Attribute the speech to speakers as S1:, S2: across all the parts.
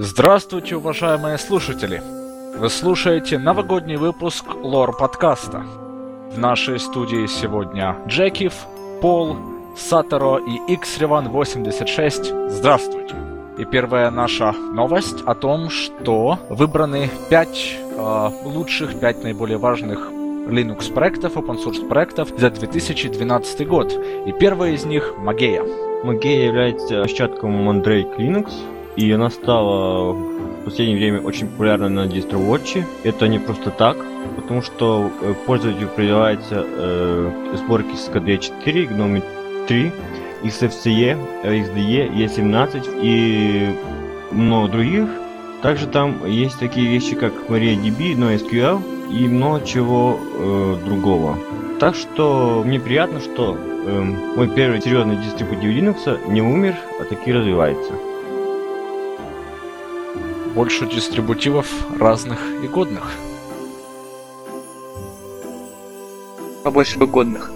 S1: Здравствуйте, уважаемые слушатели! Вы слушаете новогодний выпуск лор-подкаста. В нашей студии сегодня Джекив, Пол, Саторо и Xrevan86. Здравствуйте! И первая наша новость о том, что выбраны 5 лучших, 5 наиболее важных Linux проектов, open source проектов за 2012 год. И первая из них Mageia.
S2: Mageia является площадкой Mandrake Linux, и она стала в последнее время очень популярна на DistroWatch. Это не просто так, потому что пользователю прививаются сборки с KDE 4, GNOME 3, XFCE, XDE, E17 и много других. Также там есть такие вещи, как MariaDB, NoSQL и много чего другого. Так что мне приятно, что мой первый серьезный дистрибутив Linux не умер, а таки развивается.
S1: Больше дистрибутивов разных и годных.
S3: Побольше бы годных.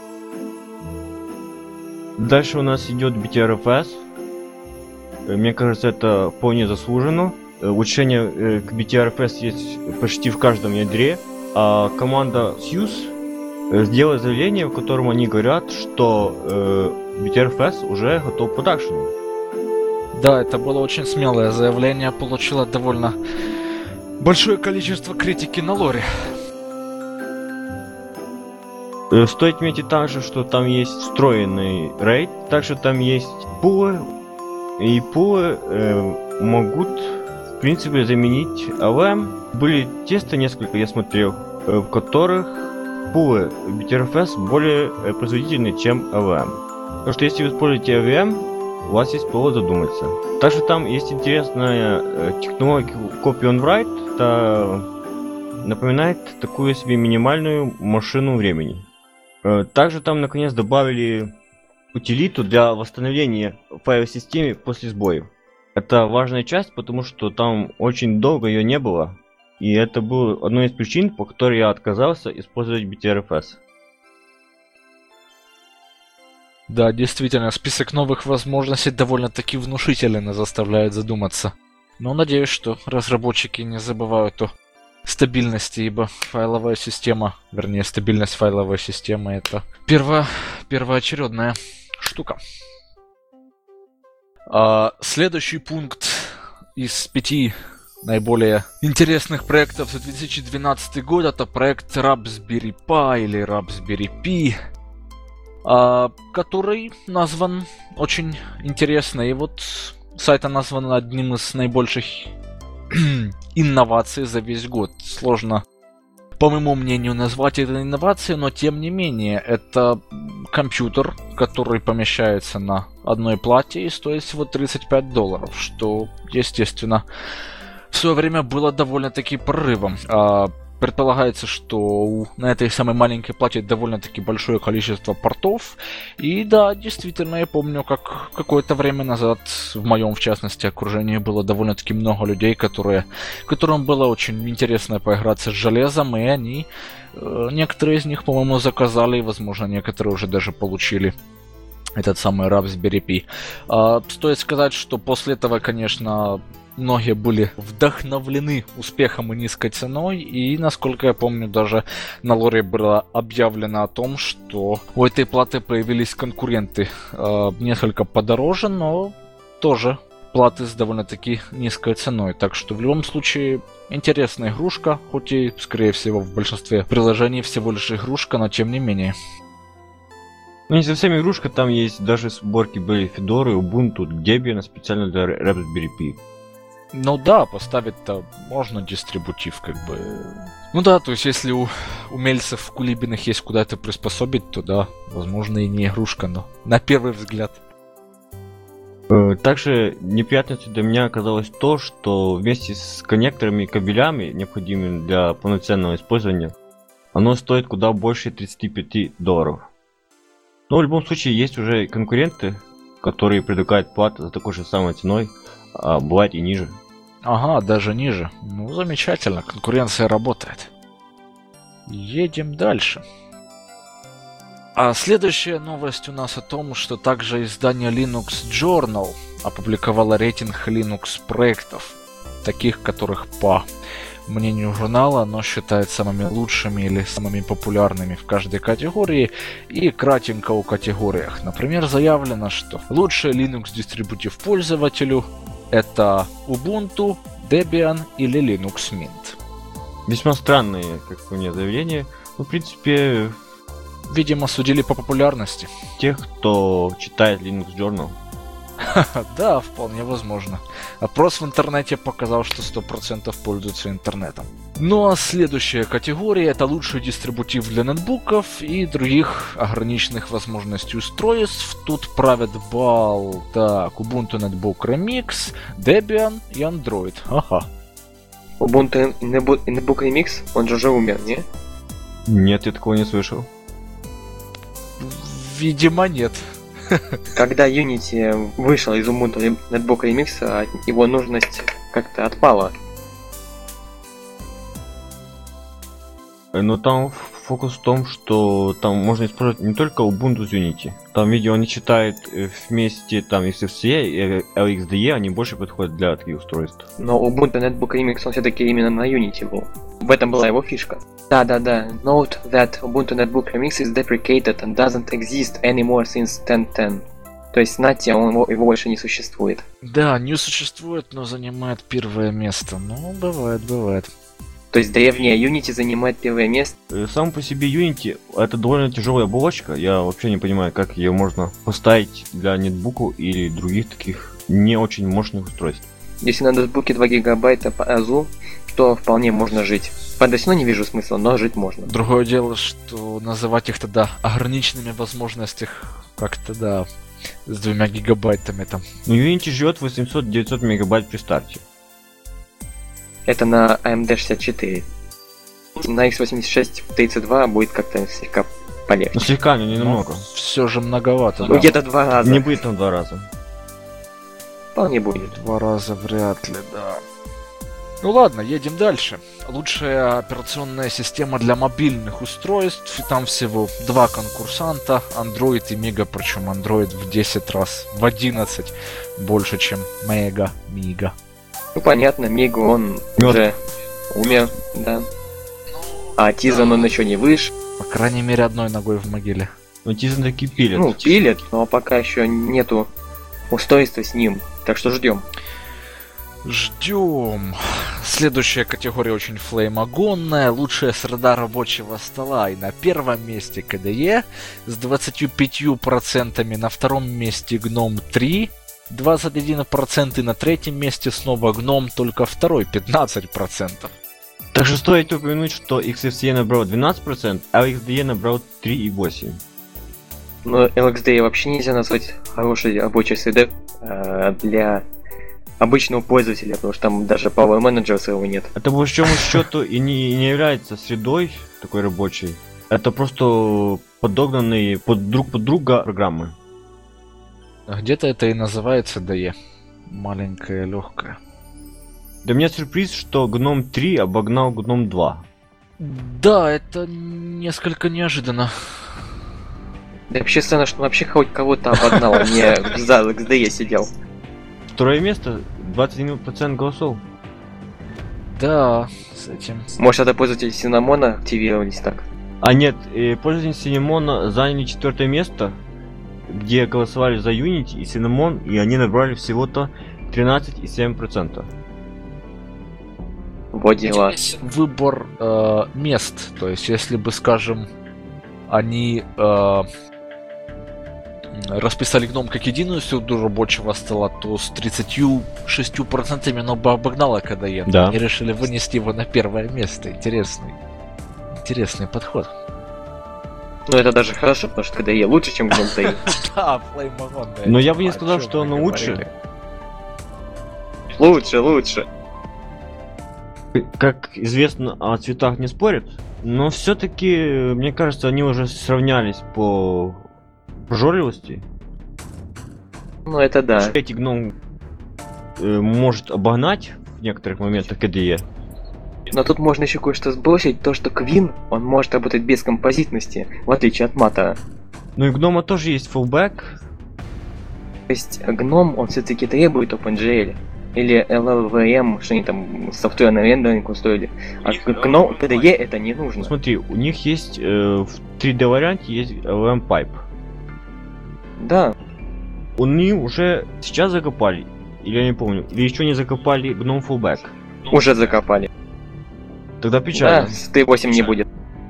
S2: Дальше у нас идет BTRFS. Мне кажется, это вполне заслуженно. Улучшение к BTRFS есть почти в каждом ядре. А команда Fuse сделала заявление, в котором они говорят, что BTRFS уже готов к продакшену.
S1: Да, это было очень смелое заявление, получило довольно большое количество критики на лоре.
S2: Стоит отметить также, что там есть встроенный RAID, также там есть пулы, и пулы могут, в принципе, заменить AVM. Были тесты несколько, я смотрел, в которых пулы BTRFS более производительны, чем AVM. Потому что если вы используете AVM, у вас есть повод задуматься. Также там есть интересная технология Copy on Write, это напоминает такую себе минимальную машину времени. Также там наконец добавили утилиту для восстановления файловой системы после сбоев. Это важная часть, потому что там очень долго ее не было. И это было одной из причин, по которой я отказался использовать BTRFS.
S1: Да, действительно, список новых возможностей довольно-таки внушительно заставляет задуматься. Но надеюсь, что разработчики не забывают о стабильности, ибо файловая система, вернее, стабильность файловой системы — это первоочередная штука. Следующий пункт из 5 наиболее интересных проектов за 2012 год — это проект Raspberry Pi или Raspberry Pi, который назван очень интересно. И вот сайт назван одним из наибольших инноваций за весь год. Сложно, по моему мнению, назвать это инновацией, но тем не менее, это компьютер, который помещается на одной плате и стоит всего $35, что, естественно, в свое время было довольно-таки прорывом. Предполагается, что на этой самой маленькой плате довольно-таки большое количество портов. И да, действительно, я помню, как какое-то время назад в моем, в частности, окружении было довольно-таки много людей, которым было очень интересно поиграться с железом, и они, некоторые из них, по-моему, заказали, и, возможно, некоторые уже даже получили этот самый Raspberry Pi. Стоит сказать, что после этого, конечно, многие были вдохновлены успехом и низкой ценой, и, насколько я помню, даже на лоре было объявлено о том, что у этой платы появились конкуренты несколько подороже, но тоже платы с довольно-таки низкой ценой. Так что в любом случае интересная игрушка, хоть и, скорее всего, в большинстве приложений всего лишь игрушка, но тем не менее.
S2: Ну, не совсем игрушка, там есть даже сборки были Fedora, Ubuntu, Debian специально для Raspberry Pi.
S1: Ну да, поставить-то можно дистрибутив, как бы. Ну да, то есть если у умельцев кулибиных есть куда это приспособить, то да, возможно и не игрушка, но на первый взгляд.
S2: Также неприятностью для меня оказалось то, что вместе с коннекторами и кабелями, необходимыми для полноценного использования, оно стоит куда больше $35. Но в любом случае есть уже конкуренты, которые предлагают платы за такой же самой ценой, а бывает и ниже.
S1: Ага, даже ниже. Ну, замечательно, конкуренция работает. Едем дальше. А следующая новость у нас о том, что также издание Linux Journal опубликовала рейтинг Linux проектов, таких, которых по мнению журнала оно считает самыми лучшими или самыми популярными в каждой категории, и кратенько о категориях. Например, заявлено, что лучший Linux дистрибутив пользователю это Ubuntu, Debian или Linux Mint.
S2: Весьма странные, как по мне, заявления. Ну, в принципе,
S1: Видимо, судили по популярности.
S2: тех, кто читает Linux Journal.
S1: Да, вполне возможно. Опрос в интернете показал, что 100% пользуются интернетом. Ну а следующая категория это лучший дистрибутив для нетбуков и других ограниченных возможностей устройств. Тут правят бал так, Ubuntu Netbook Remix, Debian и Android. Ага.
S3: Ubuntu Netbook Remix, он же уже умер, не?
S2: Нет, я такого не слышал.
S1: Видимо, нет.
S3: Когда Unity вышел из Ubuntu Netbook Remix, его нужность как-то отпала.
S2: Но там фокус в том, что там можно использовать не только Ubuntu с Unity. Там видео они читают вместе, там XFCE и LXDE, они больше подходят для таких устройств.
S3: Но Ubuntu Netbook Remix он все-таки именно на Unity был. В этом была его фишка. Да-да-да. Note that Ubuntu Netbook Remix is deprecated and doesn't exist anymore since 10.10. То есть, знайте, его больше не существует.
S1: Да, не существует, но занимает первое место. Ну, бывает.
S3: То есть древняя Unity занимает первое место.
S2: Сам по себе Unity это довольно тяжелая оболочка. Я вообще не понимаю, как ее можно поставить для нетбука или других таких не очень мощных устройств.
S3: Если на ноутбуке 2 гигабайта по АЗУ, то вполне можно жить. Правда, все равно не вижу смысла, но жить можно.
S1: Другое дело, что называть их тогда ограниченными возможностями как-то, да, с 2 гигабайтами там.
S2: Но Unity живет 800-900 мегабайт при старте.
S3: Это на AMD 64. На x86 32 будет как-то слегка полегче.
S2: Но слегка, но не намного.
S1: Все же многовато,
S3: Ну
S1: да.
S3: где-то 2 раза.
S2: Не будет там 2 раза.
S3: Вполне будет.
S1: 2 раза вряд ли, да. Ну ладно, едем дальше. Лучшая операционная система для мобильных устройств. И там всего 2 конкурсанта, Android и Miga, причем Android в 10 раз, в 11 больше, чем Miga.
S3: Ну понятно, Мигу он уже умер, да. А Тизан он еще не вышел.
S1: По крайней мере, одной ногой в могиле.
S2: Но Тизан таки пилит.
S3: Ну, пилит, но пока еще нету устройства с ним. Так что ждем.
S1: Ждем. Следующая категория очень флеймогонная. Лучшая среда рабочего стола. И на первом месте KDE с 25%, на втором месте GNOME 3, 21%, и на третьем месте снова GNOME, только второй, 15%.
S2: Также стоит упомянуть, что XFCE набрал 12%, а LXDE набрал 3,8%.
S3: Но LXDE вообще нельзя назвать хорошей рабочей средой для обычного пользователя, потому что там даже Power Manager своего нет.
S2: Это по большому счету и не является средой такой рабочей. Это просто подогнанные друг под друга программы.
S1: Где-то это и называется DE. Маленькая, легкая.
S2: Для меня сюрприз, что GNOME 3 обогнал GNOME 2.
S1: Да, это несколько неожиданно.
S3: Да вообще странно, что он вообще хоть кого-то обогнал, а не за LXDE сидел.
S2: Второе место, 21% голосов.
S1: Да, с этим.
S3: Может, это пользователи Cinnamon активировались так?
S2: А нет, пользователи Cinnamon заняли 4 место, где голосовали за Unity и Cinnamon, и они набрали всего-то 13,7%.
S3: Вот дела.
S1: Здесь выбор мест. То есть, если бы, скажем, они расписали GNOME как единую среду рабочего стола, то с 36% оно бы обогнало KDE.
S2: Да.
S1: Они решили вынести его на первое место. Интересный подход.
S3: Ну это даже хорошо, потому что KDE лучше, чем GNOME 3.
S1: Да, флеймогонная.
S2: Но я бы не сказал, что оно лучше.
S3: Лучше.
S2: Как известно, о цветах не спорят, но все-таки, мне кажется, они уже сравнялись по прожорливости.
S3: Ну это да.
S2: Эти GNOME может обогнать в некоторых моментах KDE.
S3: Но тут можно еще кое-что сбросить, то что Queen, он может работать без композитности, в отличие от Mata.
S2: Ну и GNOME тоже есть fallback.
S3: То есть GNOME, он все-таки требует OpenGL. Или LLVM, что они там софтверный рендеринг устроили. А GNOME, PDE это не нужно.
S2: Смотри, у них есть в 3D варианте есть LLM Pipe.
S3: Да.
S2: Они уже сейчас закопали, или я не помню, или еще не закопали GNOME Fallback.
S3: Уже закопали.
S2: Тогда печально.
S3: Да, с 3.8 не будет.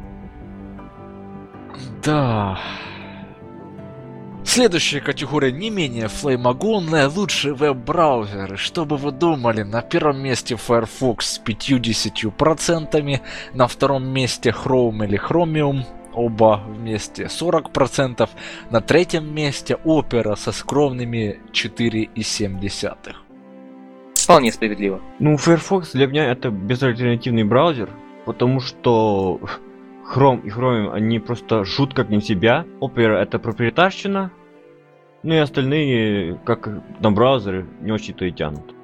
S1: Да. Следующая категория не менее флеймогонная, лучшие веб-браузеры. Что бы вы думали? На первом месте Firefox с 50%, на втором месте Chrome или Chromium, оба вместе 40%, на третьем месте Opera со скромными 4,7%.
S3: Вполне справедливо.
S2: Ну, Firefox для меня это безальтернативный браузер, потому что Chrome и Chromium, они просто жут как не себя. Opera это проприетарщина, ну и остальные, как на браузеры, не очень-то и тянут.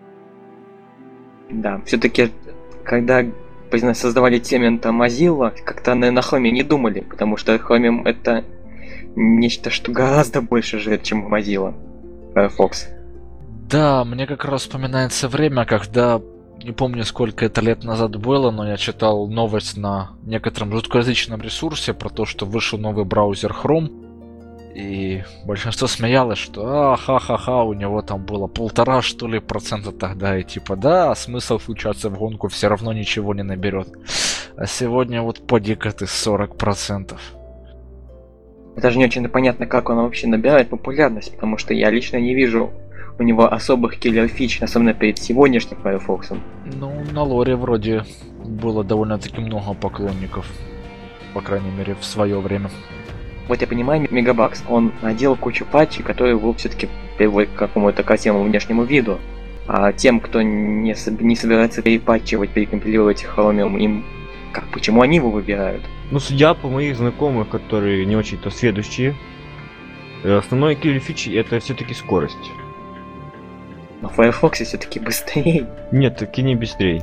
S3: Да, все-таки, когда создавали темента Mozilla, как-то на Chrome не думали, потому что Chromium это нечто, что гораздо больше жрет, чем Mozilla. Firefox.
S1: Да, мне как раз вспоминается время, когда, не помню сколько это лет назад было, но я читал новость на некотором русскоязычном ресурсе про то, что вышел новый браузер Chrome, и большинство смеялось, что ха-ха-ха, у него там было 1,5%, что ли, процента тогда, и типа, да, смысл включаться в гонку все равно ничего не наберет. А сегодня вот поди-ка ты 40%.
S3: Даже не очень понятно, как он вообще набирает популярность, потому что я лично не вижу у него особых киллер-фич, особенно перед сегодняшним Firefox.
S1: Ну, на лоре вроде было довольно-таки много поклонников, по крайней мере, в свое время.
S3: Вот я понимаю, Мегабакс, он наделал кучу патчей, которые его все-таки приводят к какому-то красивому внешнему виду. А тем, кто не собирается перепатчивать, перекомпилировать Chromium, им почему они его выбирают?
S2: Ну, судя по моих знакомых, которые не очень-то сведущие, основной киллер-фич это все-таки скорость.
S3: Но в Firefox все-таки быстрее.
S2: Нет, таки не быстрее.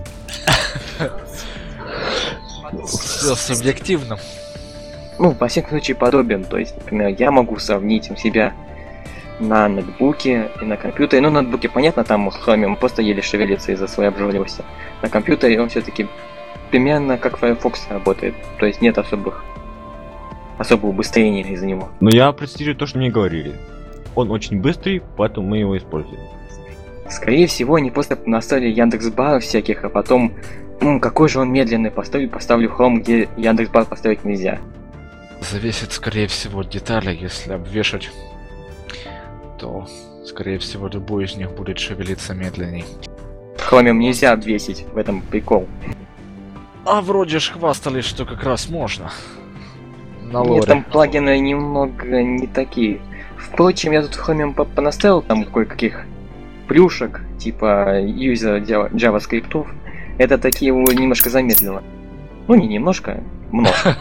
S1: Все субъективно.
S3: Ну, во всяком случае, подобен. То есть, например, я могу сравнить себя на ноутбуке и на компьютере. Ну, на ноутбуке, понятно, там Chromium просто еле шевелится из-за своей обжорливости. На компьютере он все-таки примерно как Firefox работает. То есть нет особого убыстрения из-за него.
S2: Но я процитирую то, что мне говорили. Он очень быстрый, поэтому мы его используем.
S3: Скорее всего, они просто наставили Яндекс.Бар всяких, а потом, какой же он медленный, поставлю Chrome, где Яндекс.Бар поставить нельзя.
S1: Зависит, скорее всего, от деталей. Если обвешать, то, скорее всего, любой из них будет шевелиться медленней.
S3: Chromium нельзя обвесить, в этом прикол.
S1: А вроде ж хвастались, что как раз можно. На лоре.
S3: Нет, там плагины немного не такие. Впрочем, я тут в Chromium понаставил там кое-каких плюшек, типа юзера JavaScript. Это такие его немножко замедлило. Ну, не немножко, много.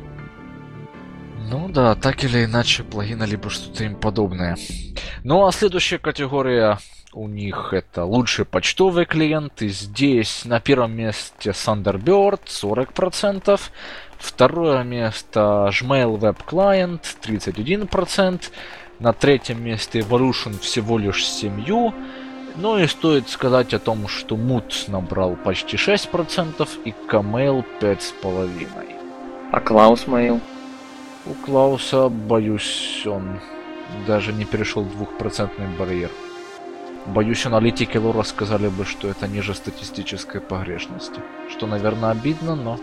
S1: Ну да, так или иначе, плагины либо что-то им подобное. Ну а следующая категория у них это лучший почтовый клиент. И здесь на первом месте Thunderbird 40%, второе место Gmail Web Client 31%, на третьем месте Evolution всего лишь 7%. Ну и стоит сказать о том, что Mood набрал почти 6% и Kmail 5,5%.
S3: А Klaus Mail?
S1: У Клауса, боюсь, он даже не перешел 2% барьер. Боюсь, аналитики Лора сказали бы, что это ниже статистической погрешности. Что, наверное, обидно, но...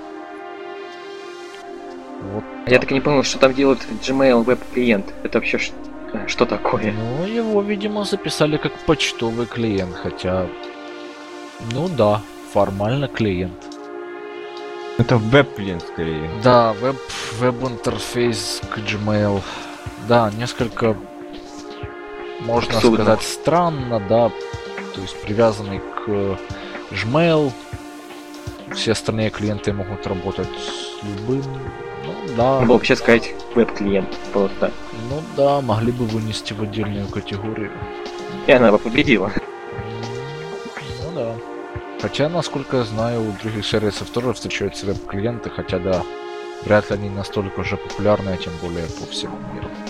S1: Вот
S3: Я так и не понял, что там делает Gmail Web клиент. Это вообще что такое?
S1: Ну, его, видимо, записали как почтовый клиент, хотя... Ну да, формально клиент.
S2: Это веб-клиент скорее.
S1: Да, веб-интерфейс к Gmail. Да, несколько, можно
S3: Абсурдно.
S1: сказать, странно, да. То есть привязанный к Gmail. Все остальные клиенты могут работать с любым. Ну да.
S3: Можно было вообще сказать веб-клиент просто.
S1: Ну да, могли бы вынести в отдельную категорию.
S3: И она бы победила.
S1: Ну да. Хотя, насколько я знаю, у других сервисов тоже встречаются веб-клиенты, хотя да, вряд ли они настолько же популярны, тем более по всему миру.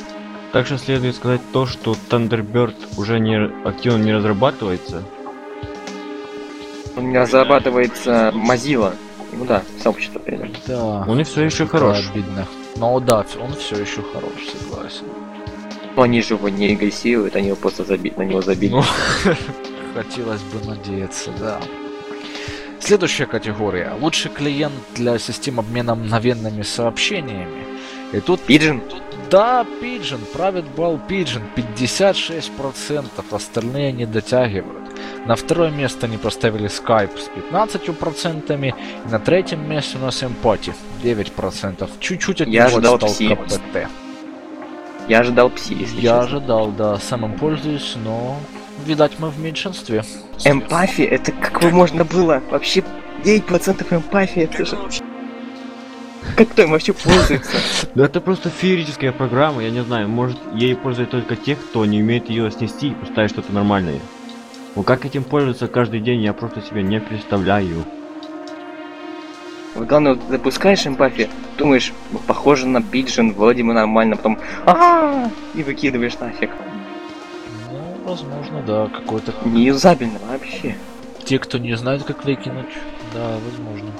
S2: Также следует сказать то, что Thunderbird уже активно не разрабатывается.
S3: Он не разрабатывается Mozilla. Ну да, сообщество передали.
S1: Да.
S2: Он и все еще
S1: это
S2: хорош.
S1: обидно. Но да, он все еще хорош, согласен.
S3: Но они же его не регрессируют, они его просто на него забили.
S1: Ну, хотелось бы надеяться, да. Следующая категория. Лучший клиент для систем обмена мгновенными сообщениями. И тут...
S3: Pigeon?
S1: Да, Pigeon. Правит балл Pigeon. 56%. Остальные не дотягивают. На второе место они поставили Skype с 15%. И на третьем месте у нас Empathy 9%. Чуть-чуть от
S3: Я
S1: него
S3: ожидал
S1: отстал
S3: Psi.
S1: КПТ.
S3: Я ожидал Пси, если
S1: Я
S3: честно.
S1: ожидал, да. Самым пользуюсь, но... Видать, мы в меньшинстве.
S3: Эмпафия? Это как бы можно было? Вообще 9% эмпафии, это же... Как кто им вообще пользуется?
S2: Да это просто феерическая программа, я не знаю, может ей пользуются только те, кто не умеет ее снести и поставить что-то нормальное. Ну как этим пользоваться каждый день, я просто себе не представляю.
S3: Вот главное, вот запускаешь эмпафию, думаешь, похоже на Pigeon, вроде бы нормально, потом и выкидываешь нафиг.
S1: Ну, возможно, да, какой-то...
S3: Неюзабельно вообще.
S1: Те, кто не знают, как выкинуть, да, возможно.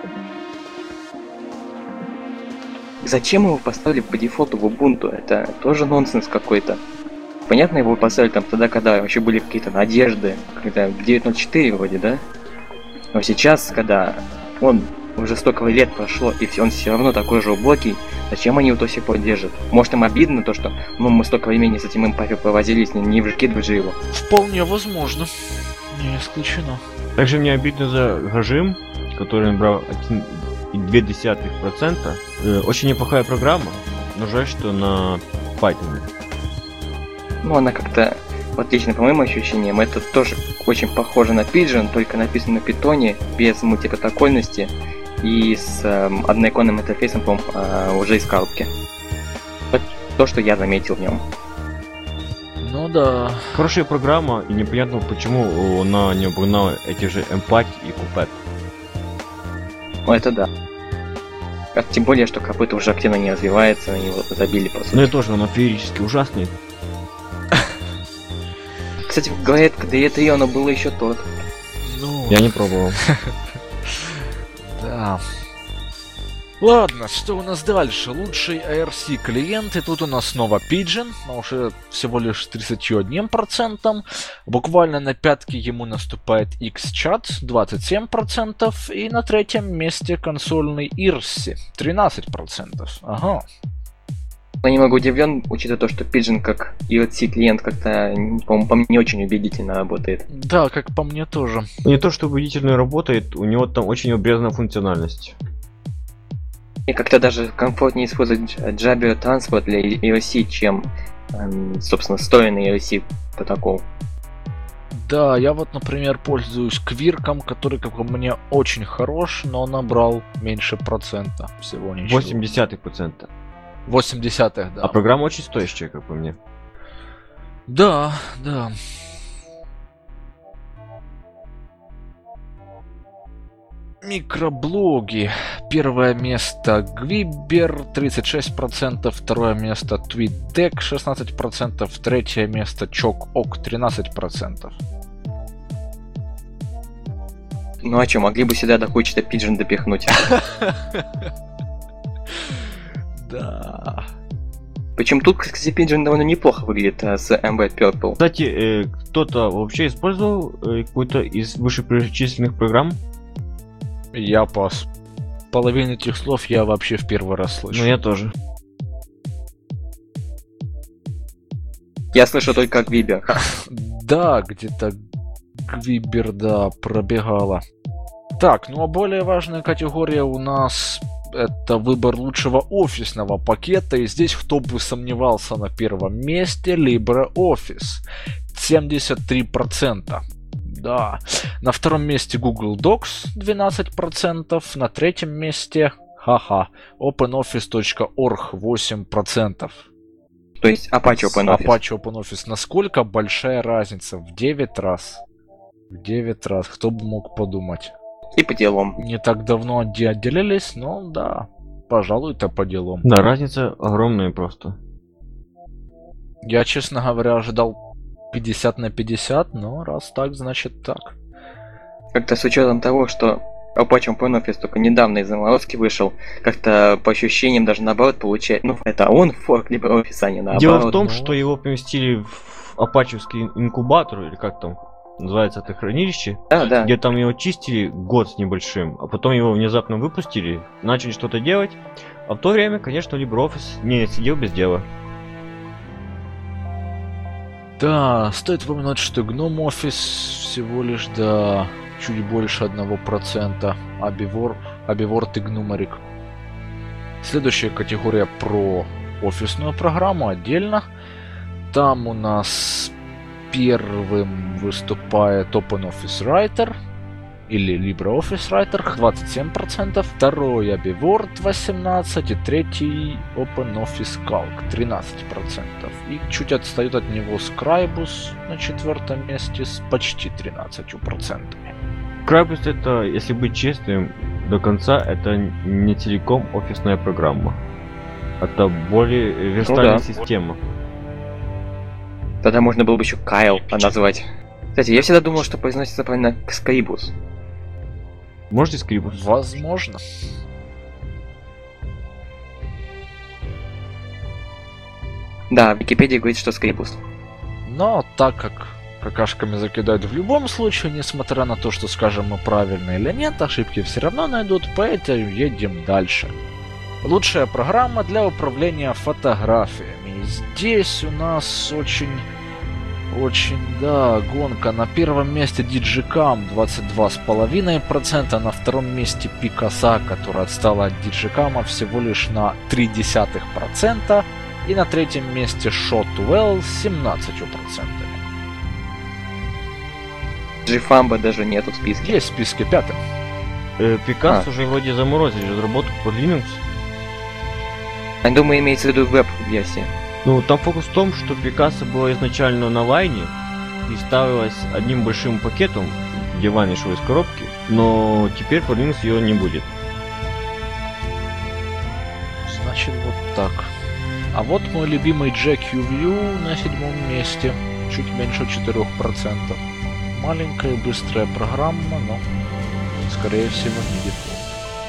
S3: Зачем его поставили по дефолту в Ubuntu? Это тоже нонсенс какой-то. Понятно, его поставили там тогда, когда вообще были какие-то надежды, когда в 9.04 вроде, да? Но сейчас, когда он уже столько лет прошло, и он все равно такой же убогий, зачем они его до сих пор держат? Может, им обидно то, что мы столько времени с этим эмпафией провозились, не выкидывать же его.
S1: Вполне возможно. Не исключено.
S2: Также мне обидно за Гажим, который набрал 1,2%. Очень неплохая программа, но жаль, что на Python.
S3: Ну, она как-то, вот лично по моим ощущениям, это тоже очень похоже на Pigeon, только написано на питоне, без мультипротокольности и с одноиконным интерфейсом, по-моему, уже из коробки. Вот то, что я заметил в нем.
S1: Ну да.
S2: Хорошая программа, и непонятно, почему она не обогнала эти же Empathy и Puppet.
S3: Ну, это да. Тем более, что копыта уже активно не развивается, на него забили, по сути.
S2: Ну и тоже, он феерически ужасный.
S3: Кстати, говорят, когда это и оно было еще тот.
S1: Ну,
S2: Я не пробовал.
S1: да. Ладно, что у нас дальше? Лучший ARC клиент, и тут у нас снова Pigeon, но уже всего лишь 31%. Буквально на пятки ему наступает Xchat, 27%. И на третьем месте консольный IRC, 13%. Ага.
S3: Но немного удивлен, учитывая то, что Pigeon как IRC клиент как-то, по-моему, по мне не очень убедительно работает.
S1: Да, как по мне тоже.
S2: Не то, что убедительно работает, у него там очень обрезанная функциональность.
S3: И как-то даже комфортнее использовать Jabber Transport для IRC, чем, собственно, встроенный IRC протокол. Да,
S1: я вот, например, пользуюсь Квирком, который, как по мне, очень хорош, но набрал меньше процента всего ничего.
S2: 0,8%.
S1: 80-х, да.
S2: А программа очень стоящая, как по мне.
S1: Да, да. Микроблоги. Первое место Gvibber 36%, второе место TweetDeck 16%, третье место ChalkOk 13%.
S3: Ну а чё, могли бы сюда до хуй-то Pigeon допихнуть.
S1: Да.
S3: Причем тут, кстати, Pigeon довольно неплохо выглядит с Embed Purple.
S2: Кстати, кто-то вообще использовал какую-то из вышеперечисленных программ?
S1: Я пас. Половину этих слов я вообще в первый раз слышу.
S2: Ну я тоже.
S3: Я слышу только Gvibber.
S1: Да, где-то Gvibber, да, пробегала. Так, ну а более важная категория у нас это выбор лучшего офисного пакета. И здесь, кто бы сомневался, на первом месте LibreOffice. 73%. Да. На втором месте Google Docs 12%. На третьем месте, OpenOffice.org 8%.
S3: То есть Apache OpenOffice.
S1: Apache OpenOffice. Насколько большая разница? В 9 раз. В 9 раз. Кто бы мог подумать.
S3: И по делам.
S1: Не так давно отделились, но да. Пожалуй, это по делам.
S2: Да, разница огромная просто.
S1: Я, честно говоря, ожидал 50 на 50, но раз так, значит так.
S3: Как-то с учетом того, что Apache OpenOffice только недавно из заморозки вышел, как-то по ощущениям даже наоборот получает. Ну, это он форк LibreOffice, а не наоборот.
S2: Дело в том,
S1: ну.
S2: что его поместили в апачевский инкубатор, или как там называется это хранилище,
S3: Да.
S2: где там его чистили год с небольшим, а потом его внезапно выпустили, начали что-то делать, а в то время, конечно, LibreOffice не сидел без дела.
S1: Да, стоит упомянуть, что GNOME Office всего лишь до чуть больше 1%, а Beaver и Gnumeric. Следующая категория про офисную программу отдельно. Там у нас первым выступает OpenOffice Writer или LibreOffice Writer 27%, второй Beaver 18% и третий OpenOffice Calc 13%. И чуть отстает от него Scribus на четвертом месте с почти 13%.
S2: Scribus это, если быть честным, до конца это не целиком офисная программа. Это более верстальная система.
S3: Тогда можно было бы еще Kyle назвать. Кстати, я всегда думал, что произносится правильно Scribus.
S2: Можете Scribus?
S1: Возможно.
S3: Да, в Википедии говорит, что Scribus.
S1: Но так как какашками закидают в любом случае, несмотря на то, что скажем мы правильно или нет, ошибки все равно найдут, поэтому едем дальше. Лучшая программа для управления фотографиями. Здесь у нас очень, гонка. На первом месте Digicam 22,5%, на втором месте Picasa, которая отстала от Digicam всего лишь на 0,3%, и на третьем месте Shotwell с 17%.
S3: Gfamba даже нету в списке.
S1: Есть в списке пятым.
S2: Picasa уже вроде заморозили разработку под Linux.
S3: Я думаю, имеется в виду веб-версия.
S2: Ну, там фокус в том, что Picasa была изначально на лайне и ставилась одним большим пакетом, где лайн шел из коробки, но теперь под Linux ее не будет.
S1: Значит, вот так. А вот мой любимый JQView на седьмом месте, чуть меньше 4%. Маленькая и быстрая программа, но, скорее всего, не дефолт.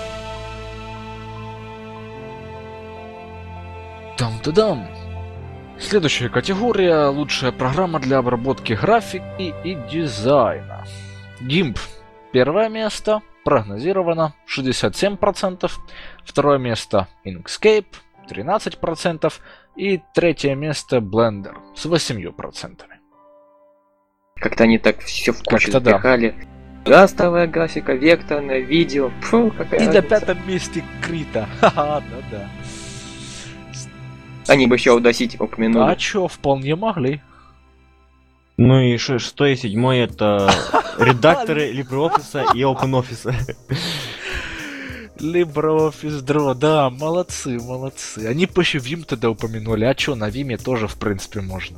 S1: Там-та-дам! Следующая категория – лучшая программа для обработки графики и дизайна. GIMP. Первое место, прогнозировано, 67%. Второе место Inkscape, 13%. И третье место Blender с 8%.
S3: Как-то они так все в кучу
S1: Как-то да.
S3: запихали. Растровая графика, векторное, видео. Фу, какая
S1: И на
S3: разница.
S1: пятом месте Крита. Ха-ха, да-да.
S3: Они бы еще Audacity упомянули.
S1: А чё, вполне могли.
S2: Ну и шестое и седьмое это редакторы LibreOffice и OpenOffice.
S1: LibreOffice Draw, да, молодцы. Они по Vim тогда упомянули, а чё, на Vim тоже в принципе можно.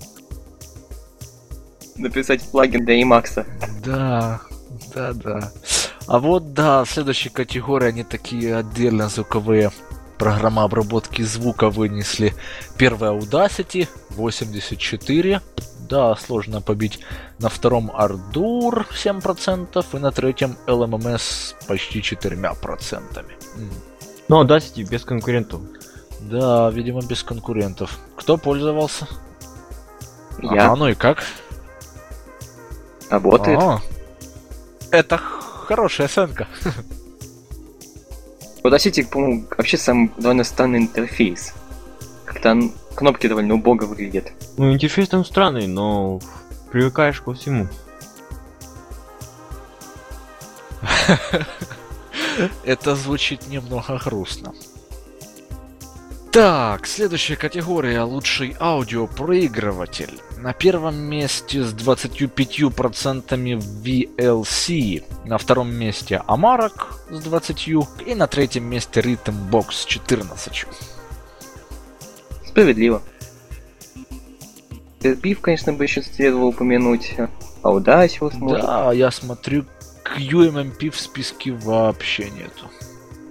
S3: Написать плагин для Emacs.
S1: Да. А вот, да, следующая категория, они такие отдельно звуковые программы обработки звука вынесли. Первая Audacity, 84. Да, сложно побить. На втором Ardour 7% и на третьем LMMS почти 4%.
S2: Ну, Audacity без конкурентов.
S1: Да, видимо, без конкурентов. Кто пользовался?
S3: Я.
S1: Ну и как?
S3: Работает.
S1: Это хорошая оценка.
S3: Audacity, по-моему, вообще самый довольно странный интерфейс. Как-то кнопки довольно убого выглядят.
S2: Ну, интерфейс там странный, но привыкаешь ко всему.
S1: Это звучит немного грустно. Так, следующая категория — лучший аудиопроигрыватель. На первом месте с 25% VLC, на втором месте Amarok с 20% и на третьем месте Rhythmbox с 14%.
S3: Справедливо. Beef, конечно, бы еще следовало упомянуть. Audacious, может.
S1: Да, я смотрю, QMMP в списке вообще нету.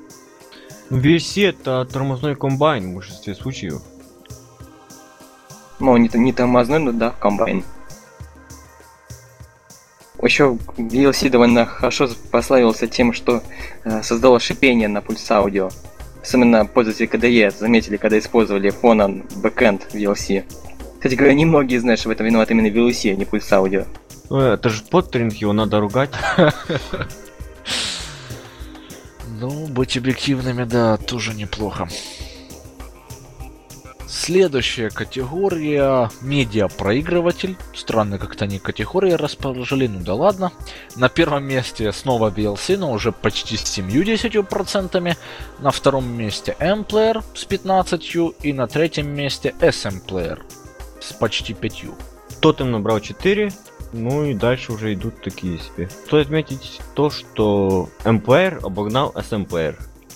S2: VLC это тормозной комбайн в большинстве случаев.
S3: Ну, не тормозной, но да, комбайн. Еще VLC довольно хорошо прославился тем, что создало шипение на пульс аудио. Особенно пользователи KDE заметили, когда использовали Phonon Backend VLC. Кстати говоря, немногие знают, что в этом виноват именно VLC, а не пульс аудио.
S2: Ну, это же подтеринг, его надо ругать.
S1: Ну, быть объективными, да, тоже неплохо. Следующая категория — медиапроигрыватель. Странно как-то они категории расположили, ну да ладно. На первом месте снова VLC, но уже почти с 70%. На втором месте M-Player с 15%. И на третьем месте SM-Player с почти 5%.
S2: Totem набрал 4, ну и дальше уже идут такие себе. Стоит отметить то, что M-Player обогнал SM-Player.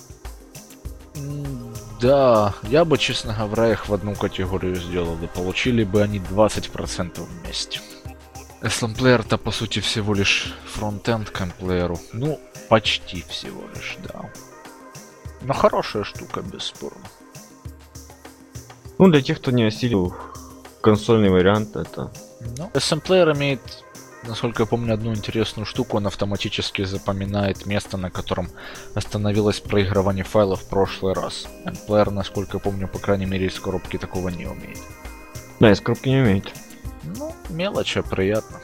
S1: Да, я бы, честно говоря, их в одну категорию сделал, и получили бы они 20% вместе. SM-Player-то, по сути, всего лишь фронтенд к M-Player. Ну, почти всего лишь, да. Но хорошая штука, бесспорно.
S2: Ну, для тех, кто не осилил консольный вариант, это...
S1: Ну, SM-Player имеет, насколько я помню, одну интересную штуку. Он автоматически запоминает место, на котором остановилось проигрывание файлов в прошлый раз. M-Player, насколько я помню, по крайней мере, из коробки такого не умеет.
S2: Да, из коробки не умеет.
S1: Ну, мелочь, а приятно.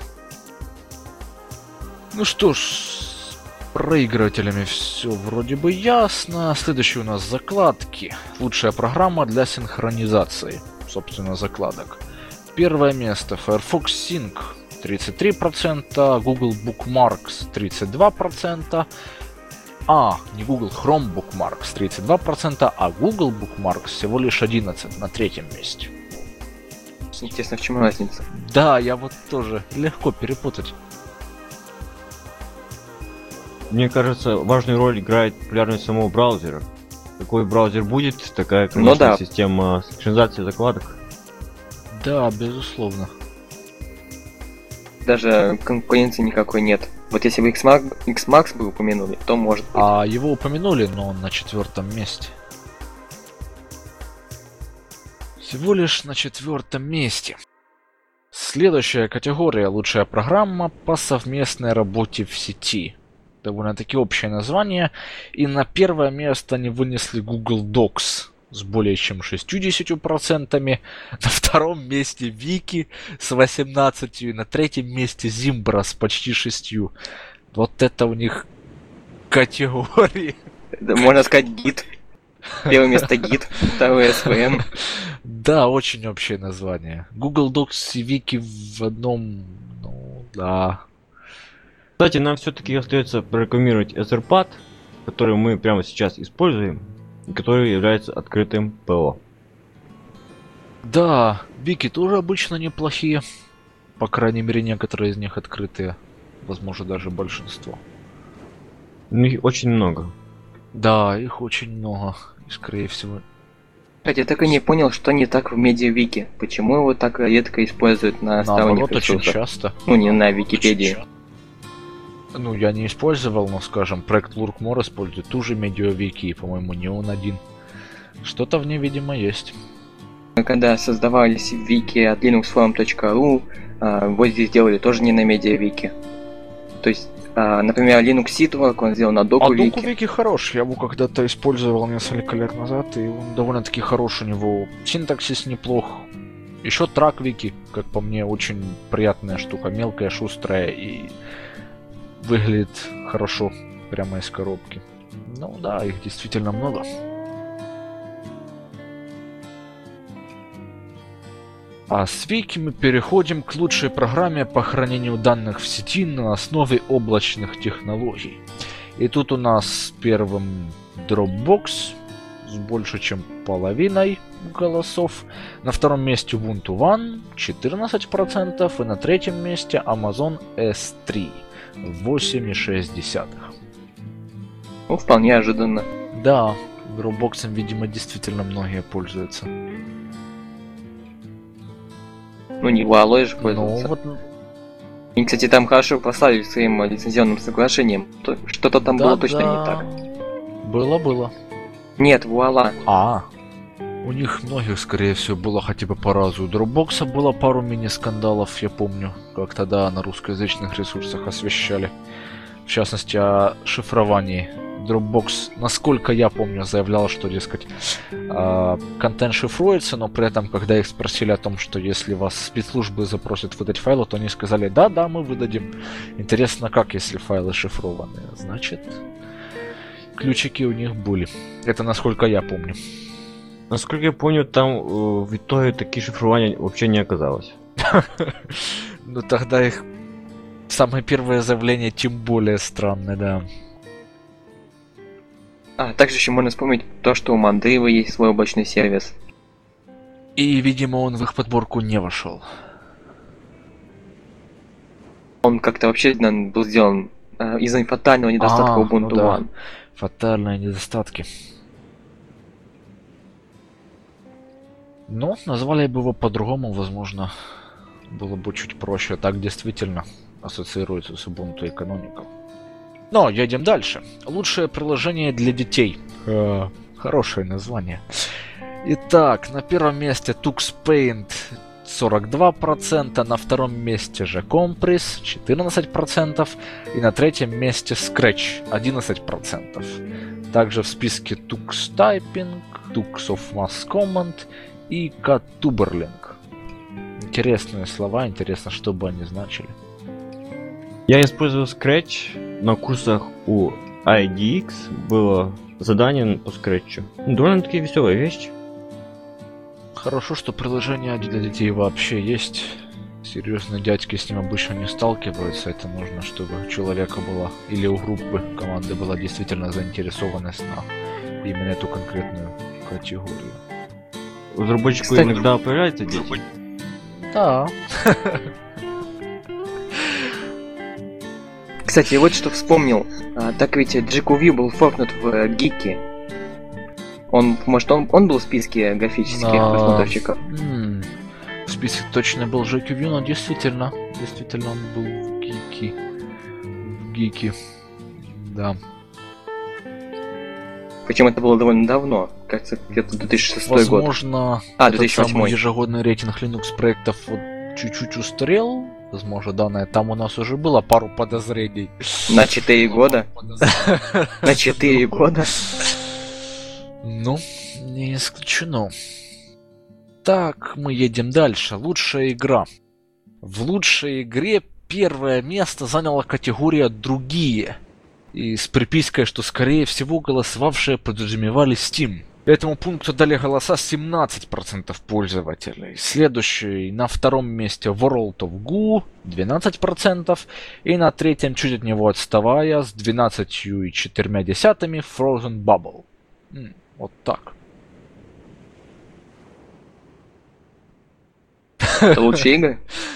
S1: Ну что ж, с проигрывателями все вроде бы ясно. Следующие у нас закладки. Лучшая программа для синхронизации, собственно, закладок. Первое место Firefox Sync 33%, Google Bookmarks 32%, не Google Chrome Bookmarks 32%, а Google Bookmarks всего лишь 11% на третьем месте.
S3: Интересно, в чем разница?
S1: Да, я вот тоже легко перепутать.
S2: Мне кажется, важную роль играет популярность самого браузера. Какой браузер будет, такая, конечно,
S3: да.
S2: Система синхронизации закладок.
S1: Да, безусловно.
S3: Даже конкуренции никакой нет. Вот если бы Xmax бы упомянули, то может быть.
S1: А его упомянули, но он на 4-м месте. Всего лишь на 4-м месте. Следующая категория — лучшая программа по совместной работе в сети. Довольно-таки общее название. И на первое место они вынесли Google Docs с более чем 60%. На втором месте Вики с 18%. И на третьем месте Zimbra с почти 6%. Вот это у них категории.
S3: Можно сказать гид. Первое место гид, второе SVN.
S1: Да, очень общее название. Google Docs и Вики в одном, ну да.
S2: Кстати, нам все-таки остается прорекламировать Etherpad, который мы прямо сейчас используем, и который является открытым ПО.
S1: Да, Вики тоже обычно неплохие. По крайней мере, некоторые из них открытые. Возможно, даже большинство.
S2: Их очень много.
S1: Да, их очень много. И, скорее всего...
S3: Кстати, я так и не понял, что не так в MediaWiki. Почему его так редко используют на сторонних
S1: Наоборот, очень
S3: ресурсах?
S1: часто.
S3: Ну, не на Википедии.
S1: Ну, я не использовал, но, скажем, проект Lurkmore использует ту же MediaWiki, и, по-моему, не он один. Что-то в ней, видимо, есть.
S3: Когда создавались вики от linuxforum.ru, вот здесь делали тоже не на MediaWiki. То есть, например, Linux Seed.org он сделал на DokuWiki.
S1: А DokuWiki хорош, я его когда-то использовал несколько лет назад, и он довольно-таки хорош, у него синтаксис неплох. Еще TrackWiki, как по мне, очень приятная штука, мелкая, шустрая и выглядит хорошо прямо из коробки. Ну да, их действительно много. А с Вики мы переходим к лучшей программе по хранению данных в сети на основе облачных технологий. И тут у нас первым Dropbox с больше чем половиной голосов. На втором месте Ubuntu One 14%. И на третьем месте Amazon S3 8,6%.
S3: Ну, вполне ожиданно.
S1: Да, Dropbox, видимо, действительно многие пользуются.
S3: Ну, не Huawei же пользуются.
S1: Ну, вот...
S3: И, кстати, там хорошо прославились своим лицензионным соглашением. Что-то там было точно не так.
S1: Было.
S3: Нет, Voila.
S1: У них многих, скорее всего, было хотя бы по разу. У Dropbox было пару мини-скандалов, я помню, как тогда на русскоязычных ресурсах освещали. В частности, о шифровании. Dropbox, насколько я помню, заявлял, что, дескать, контент шифруется, но при этом, когда их спросили о том, что если вас спецслужбы запросят выдать файлы, то они сказали: да, мы выдадим. Интересно, как, если файлы шифрованы? Значит, ключики у них были. Это насколько я помню.
S2: Насколько я помню, там в итоге такие шифрования вообще не оказалось.
S1: Ну тогда их самое первое заявление тем более странное, да.
S3: Также еще можно вспомнить то, что у Mandriva есть свой облачный сервис.
S1: И, видимо, он в их подборку не вошел.
S3: Он как-то вообще был сделан из-за фатального недостатка Ubuntu
S1: ну да.
S3: One.
S1: Фатальные недостатки. Но назвали бы его по-другому, возможно, было бы чуть проще. Так действительно ассоциируется с Ubuntu и Canonical. Но едем дальше. Лучшее приложение для детей. Хорошее название. Итак, на первом месте Tux Paint 42%, на втором месте же Compris 14% и на третьем месте Scratch 11%. Также в списке Tux Typing, Tux of Mass Command и Ktuberling. Интересные слова, интересно, что бы они значили.
S2: Я использовал Scratch на курсах у IDX, было задание по Scratch. Довольно-таки веселая вещь.
S1: Хорошо, что приложение для детей вообще есть. Серьезные дядьки с ним обычно не сталкиваются. Это нужно, чтобы у человека была, или у группы команды была действительно заинтересованность на именно эту конкретную категорию.
S2: У разработчиков иногда появляются дети.
S1: Да.
S3: Кстати, вот что вспомнил. Так ведь jQuery был форкнут в Гики. Он был в списке графических просмотрщиков?
S1: В списке точно был jQuery, но действительно он был в Гики. Да.
S3: Причем это было довольно давно, кажется, где-то 2006 год.
S1: Возможно,
S3: 2008.
S1: Самый ежегодный рейтинг Linux проектов вот чуть-чуть устарел. Возможно, данное там у нас уже было пару подозрений.
S3: На 4 года? На 4 года?
S1: Ну, не исключено. Так, мы едем дальше. Лучшая игра. В лучшей игре первое место заняла категория «Другие». И с припиской, что, скорее всего, голосовавшие подразумевали Steam. Этому пункту дали голоса 17% пользователей. Следующий на втором месте World of Goo 12%. И на третьем, чуть от него отставая, с 12,4% Frozen Bubble. Вот так.
S3: Это лучшие игры?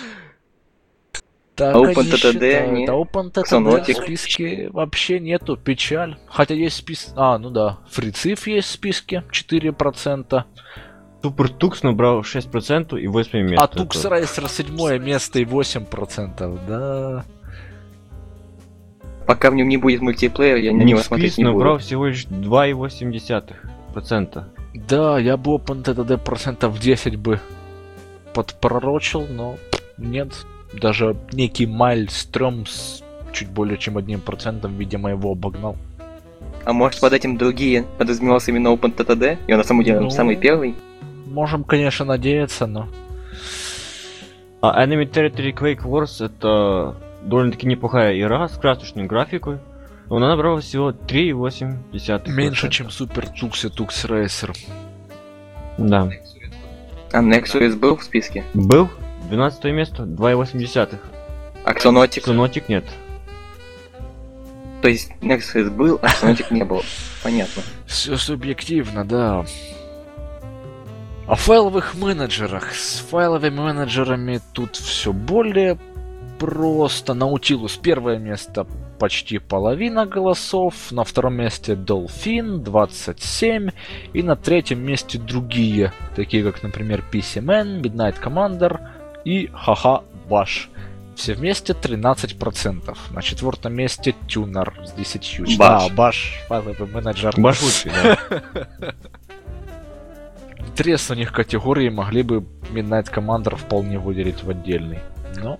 S1: Так,
S3: OpenTTD нет.
S1: OpenTTD в списке вообще нету, печаль. Хотя есть список... ну да, FreeCIF есть в списке, 4%.
S2: SuperTux набрал 6% и 8 место.
S1: А Tux Racer 7 место и 8%, да.
S3: Пока в нем не будет мультиплеера, я на него смотреть не буду.
S2: набрал всего лишь 2,8%.
S1: Да, я бы OpenTTD процентов 10 бы подпророчил, но нет. Даже некий Майлстрём с чуть более чем 1%, видимо, его обогнал.
S3: А может под этим другие подразумевался именно OpenTTD? И он на самом деле самый первый?
S1: Можем, конечно, надеяться, но...
S2: Enemy Territory Quake Wars это довольно-таки неплохая игра с красочной графикой. Но она набрала всего 3,8%.
S1: Меньше, чем Super Tux и Tux Racer.
S2: Да.
S3: А Nexus был в списке?
S2: Был. 12 место, 2,8.
S3: А Xonotic?
S2: Xonotic нет.
S3: То есть Nexus был, а Xonotic не было. Понятно.
S1: Все субъективно, да. О файловых менеджерах. С файловыми менеджерами тут все более просто. Nautilus первое место, почти половина голосов. На втором месте Dolphin 27. И на третьем месте другие, такие как, например, PCman, Midnight Commander и Haha Bash. Все вместе 13%. На четвертом месте Tuner с 10%. Да, Bash, файловый менеджер.
S2: Bash лучший, да.
S1: Интересно, у них категории могли бы Midnight Commander вполне выделить в отдельный. Но...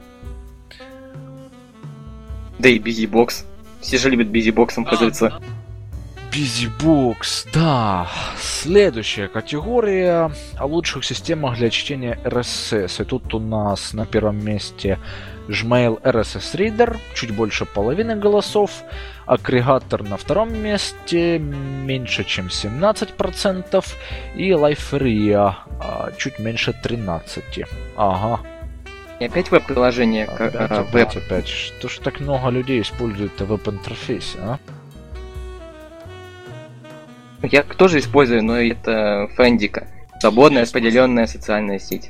S3: Да и BusyBox. Все же любят BusyBox'ом пользоваться.
S1: BusyBox, да. Следующая категория о лучших системах для чтения RSS. И тут у нас на первом месте Gmail RSS Reader, чуть больше половины голосов. Агрегатор на втором месте, меньше чем 17%. И Liferia, чуть меньше 13%. Ага.
S3: И опять веб-приложение.
S1: Опять. Что ж так много людей используют в веб-интерфейсе, а?
S3: Я тоже использую, но это Фендика. Свободная распределенная социальная сеть.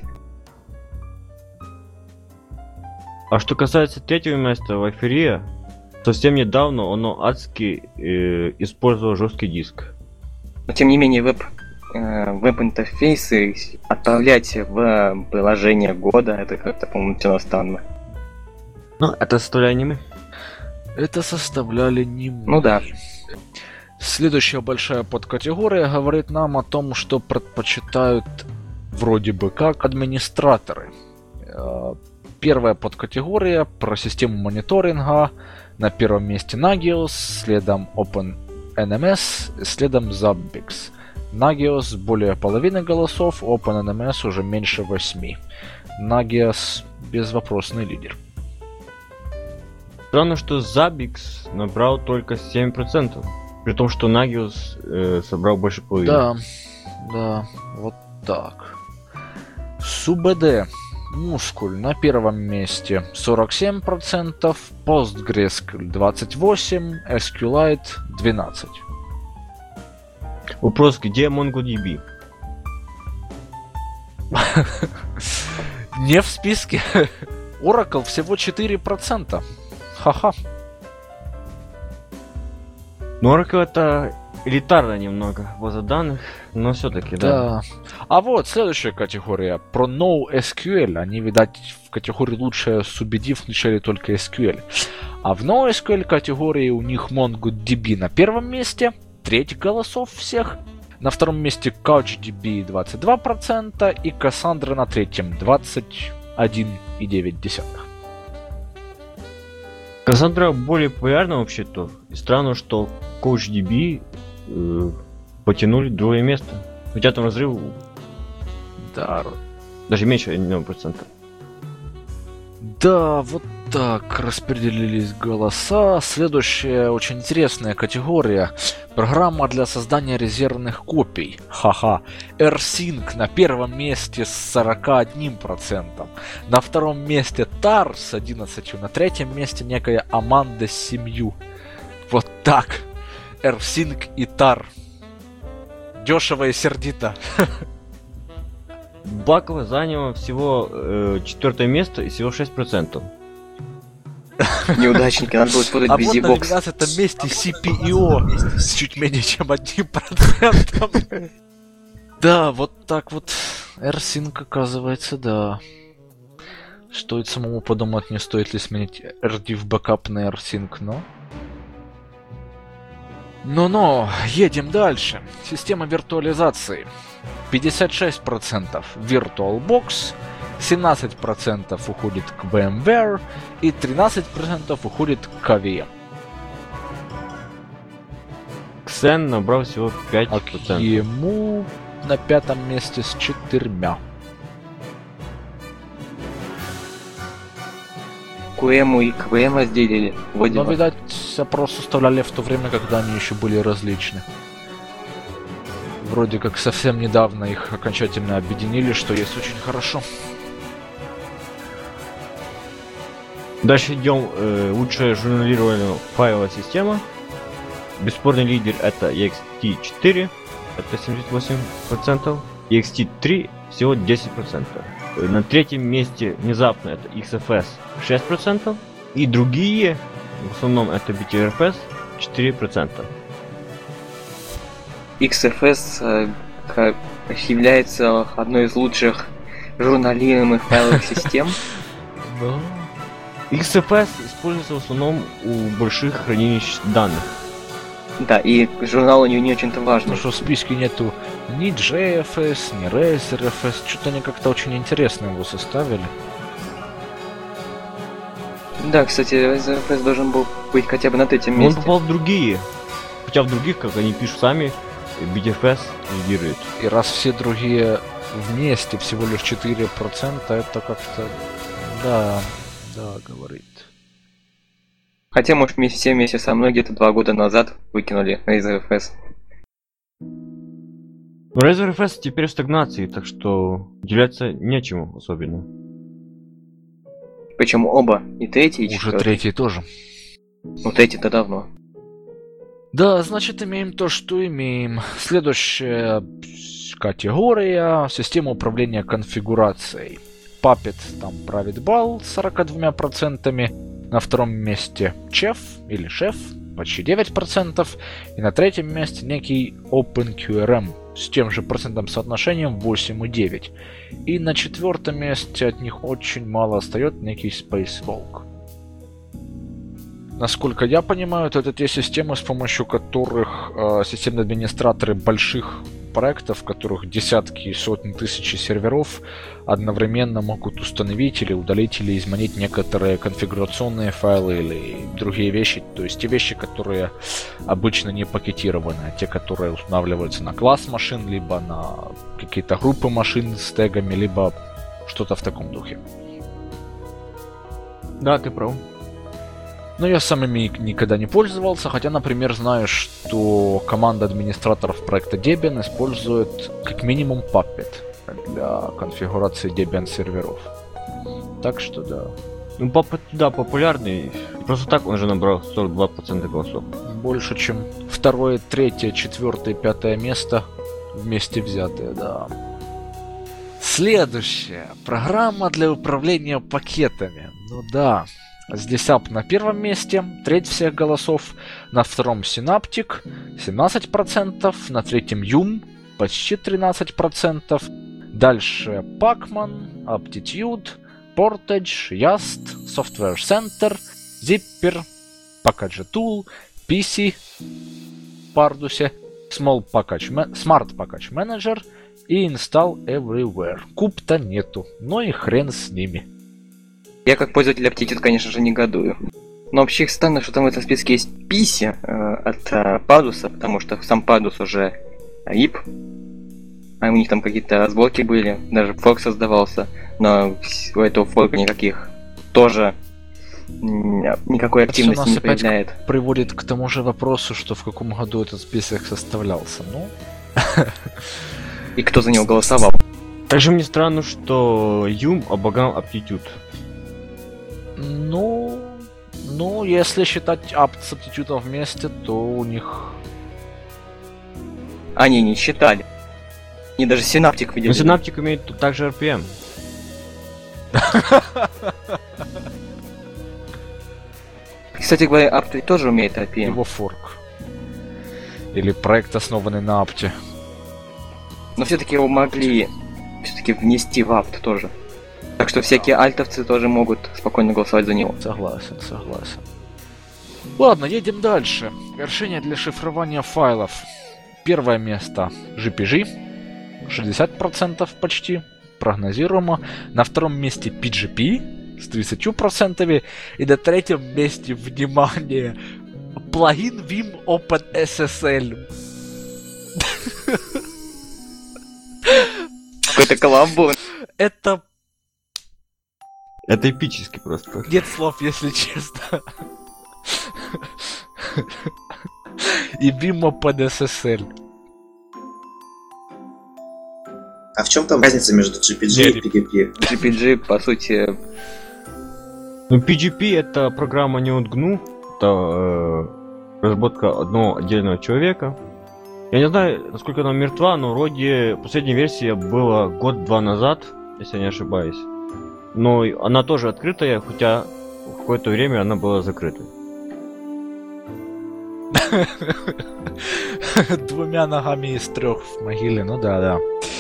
S2: А что касается третьего места, Liferia, совсем недавно оно адски использовало жесткий диск.
S3: Но тем не менее веб-интерфейсы отправлять в приложение года, это как-то, по-моему, все странно.
S2: Ну, это составляли не мы.
S1: Это составляли не мы.
S3: Ну да.
S1: Следующая большая подкатегория говорит нам о том, что предпочитают вроде бы как администраторы. Первая подкатегория про систему мониторинга. На первом месте Nagios, следом OpenNMS, следом Zabbix. Nagios более половины голосов, OpenNMS уже меньше 8. Nagios безвопросный лидер.
S2: Странно, что Zabbix набрал только 7%. При том, что Nagios собрал больше половины.
S1: Да, вот так. SUBD Muscul на первом месте 47%, PostgreSQL 28%, SQLite 12%.
S2: Вопрос, где MongoDB?
S1: Не в списке. Oracle всего 4%. Ха-ха.
S2: Ну, Oracle это элитарно немного, база данных, но все-таки, да.
S1: А вот следующая категория про NoSQL. Они, видать, в категории лучшая SUBD включали только SQL. А в NoSQL категории у них MongoDB на первом месте, треть голосов всех. На втором месте CouchDB 22% и Cassandra на третьем 21,9%.
S2: Cassandra более популярна вообще-то. И странно, что CouchDB потянули другое место. Хотя там разрыв даже меньше 1%.
S1: Да, вот так распределились голоса. Следующая очень интересная категория. Программа для создания резервных копий. Ха-ха. AirSync на первом месте с 41%. На втором месте TAR с 11%. На третьем месте некая Amanda с 7%. Вот так. AirSync и TAR. Дешево и сердито.
S2: Баково заняло всего 4 место и всего 6%.
S3: Неудачники, надо было использовать
S1: А вот на
S3: BusyBox.
S1: 12 месте CPIO с чуть менее чем 1%. Да, вот так вот. AirSync, оказывается, да. Стоит самому подумать, не стоит ли сменить RDIF бэкап на AirSync, но... Но, едем дальше. Система виртуализации. 56% VirtualBox, 17% уходит к VMware и 13% уходит к KVM.
S2: Xen набрал всего 5%.
S1: А к ему на пятом месте с 4%.
S3: QEMU и KVM разделили. Вроде
S1: Но,
S3: бы.
S1: видать, опрос составляли в то время, когда они еще были различны. Вроде как совсем недавно их окончательно объединили, что есть очень хорошо.
S2: Дальше идем. Лучшая журналированная файловая система. Бесспорный лидер это ext4, это 78%. ext3 всего 10%. На третьем месте внезапно это XFS 6%. И другие, в основном это BTRFS 4%.
S3: XFS является одной из лучших журналируемых файловых систем.
S1: Да.
S2: XFS используется в основном у больших хранилищ данных.
S3: Да, и журнал у нее не очень-то важный.
S1: Потому что в списке нету ни JFS, ни RazorFS. Что-то они как-то очень интересно его составили.
S3: Да, кстати, RazorFS должен был быть хотя бы на третьем
S2: Он
S3: месте.
S2: попал в другие. Хотя в других, как они пишут сами, BTFS лидирует.
S1: И раз все другие вместе всего лишь 4%, это как-то... Да, говорит.
S3: Хотя, может, все вместе со мной где-то 2 года назад выкинули RazorFS.
S2: RazorFS теперь в стагнации, так что уделяться нечему особенно.
S3: Причем оба, и третий, и
S1: Уже
S3: четвертый.
S1: третий тоже.
S3: Ну, третий-то давно.
S1: Да, значит, имеем то, что имеем. Следующая категория — система управления конфигурацией. Puppet там правит бал с 42%. На втором месте Chef или Chef, почти 9%. И на третьем месте некий OpenQRM с тем же процентным соотношением 8,9%. И на четвертом месте от них очень мало остается некий Spacewalk. Насколько я понимаю, это те системы, с помощью которых системные администраторы больших проектов, в которых десятки и сотни тысяч серверов, одновременно могут установить или удалить или изменить некоторые конфигурационные файлы или другие вещи, то есть те вещи, которые обычно не пакетированы, а те, которые устанавливаются на класс машин, либо на какие-то группы машин с тегами, либо что-то в таком духе.
S2: Да, ты прав.
S1: Но я сам ими никогда не пользовался, хотя, например, знаю, что команда администраторов проекта Debian использует как минимум Puppet для конфигурации Debian серверов. Так что да.
S2: Ну, Puppet, да, популярный. Просто так он же набрал 42% голосов.
S1: Больше, чем второе, третье, четвертое, пятое место вместе взятые, да. Следующая программа для управления пакетами. Ну да. Здесь App на первом месте, треть всех голосов, на втором Synaptic 17%, на третьем Yum почти 13%, дальше Pacman, Aptitude, Portage, Yast, Software Center, Zipper, Package Tool, PC, Pardus, Smart Package Manager и Install Everywhere. Куб-то нету, но и хрен с ними.
S3: Я как пользователь Aptitude, конечно же, негодую. Но вообще странно, что там в этом списке есть PC от Padus, потому что сам Padus уже IP. А у них там какие-то разборки были, даже форк создавался, но у этого форка никаких тоже никакой активности не проявляет.
S1: Приводит к тому же вопросу, что в каком году этот список составлялся. Ну.
S3: И кто за него голосовал?
S2: Также мне странно, что Yum обогнал Aptitude.
S1: Ну, если считать Apt с Aptitude вместе, то у них...
S3: Они не считали. Они даже Synaptic
S2: Но
S3: видели.
S2: Synaptic имеет также RPM.
S3: Кстати говоря, Apt тоже умеет RPM.
S1: Его форк. Или проект, основанный на Apt.
S3: Но все-таки его могли все-таки внести в Apt тоже. Так что всякие альтовцы тоже могут спокойно голосовать за него.
S1: Согласен. Ладно, едем дальше. Решение для шифрования файлов. Первое место GPG. 60% почти. Прогнозируемо. На втором месте PGP с 30%. И на третьем месте, внимание, плагин Vim OpenSSL.
S3: Какой-то каламбур.
S1: Это...
S2: Это эпически просто.
S1: Нет слов, если честно. И Vim OpenSSL.
S4: А в чем там разница между GPG и PGP?
S3: GPG, по сути...
S2: Ну, PGP это программа не от GNU, это разработка одного отдельного человека. Я не знаю, насколько она мертва, но вроде последняя версия была год-два назад, если я не ошибаюсь. Но она тоже открытая, хотя в какое-то время она была закрытой.
S1: Двумя ногами из трех в могиле, ну да.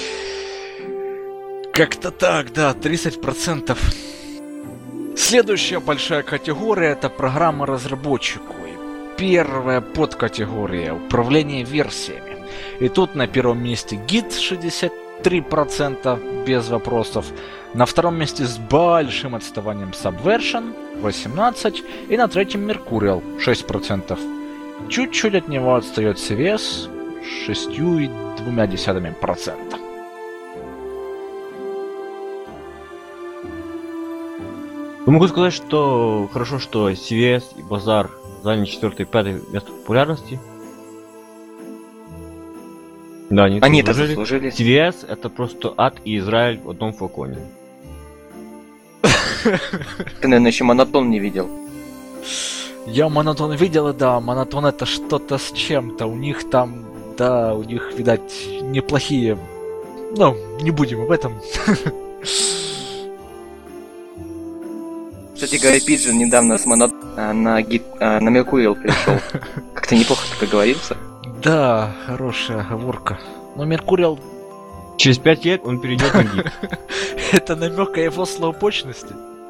S1: Как-то так, да, 30%. Следующая большая категория — это программа разработчику. И первая подкатегория — управление версиями. И тут на первом месте Git 63%, без вопросов. На втором месте с большим отставанием Subversion 18%. И на третьем Mercurial 6%. Чуть-чуть от него отстает CVS 6,2%.
S2: Могу сказать, что хорошо, что CVS и Bazaar заняли 4 и 5 место популярности. Да,
S3: они это заслужили.
S2: CVS это просто ад и Израиль в одном флаконе.
S3: Ты, наверное, еще Монотон не видел.
S1: Я Монотон видел, и да, Монотон это что-то с чем-то. У них там, да, у них, видать, неплохие... Ну, не будем об этом.
S3: Кстати говоря, Пиджин недавно с на Mercurial пришел. Как-то неплохо так оговорился.
S1: Да, хорошая оговорка. Но Mercurial...
S2: Через 5 лет он перейдет на Git.
S1: Это намек о его слоупочности.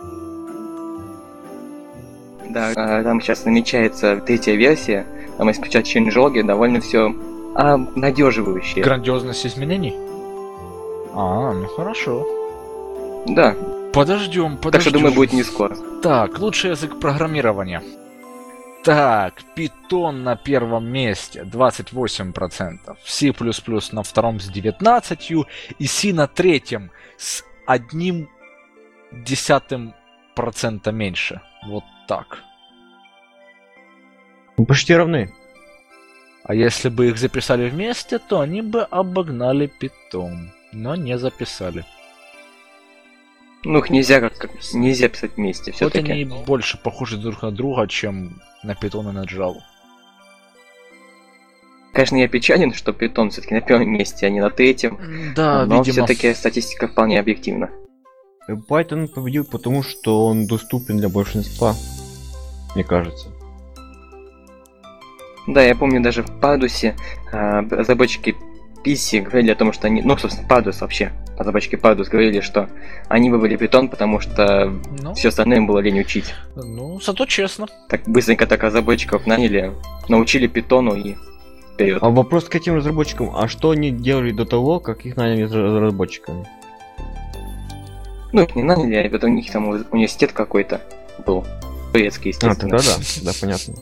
S3: Да, там сейчас намечается 3-я версия. Там есть сейчас чейнджлоги, довольно все обнадеживающее.
S1: Грандиозность изменений? Ну хорошо.
S3: Да.
S1: Подождем.
S3: Так что, думаю, будет не скоро.
S1: Так, лучший язык программирования. Так, Python на первом месте 28%, C++ на втором с 19%, и C на третьем с 0,1% меньше. Вот так.
S2: Почти равны.
S1: А если бы их записали вместе, то они бы обогнали Python, но не записали.
S3: Ну, их нельзя нельзя писать вместе,
S1: Вот
S3: все-таки.
S1: они больше похожи друг на друга, чем на Python и на Java.
S3: Конечно, я печален, что Python все-таки на первом месте, а не на третьем.
S1: Да,
S3: но
S1: видимо.
S3: все-таки статистика вполне объективна.
S2: Python победил, потому что он доступен для большинства, мне кажется.
S3: Да, я помню, даже в Pardus разработчики PC говорили о том, что они... Ну, собственно, Pardus вообще. Разработчики Pardus говорили, что они выбрали Python, потому что все остальное им было лень учить.
S1: Ну, зато честно.
S3: Так быстренько так разработчиков наняли, научили Python и вперед.
S2: А вопрос к этим разработчикам, а что они делали до того, как их наняли разработчиками?
S3: Ну, их не наняли, а это у них там университет какой-то был. Турецкий, естественно.
S2: Тогда да, понятно.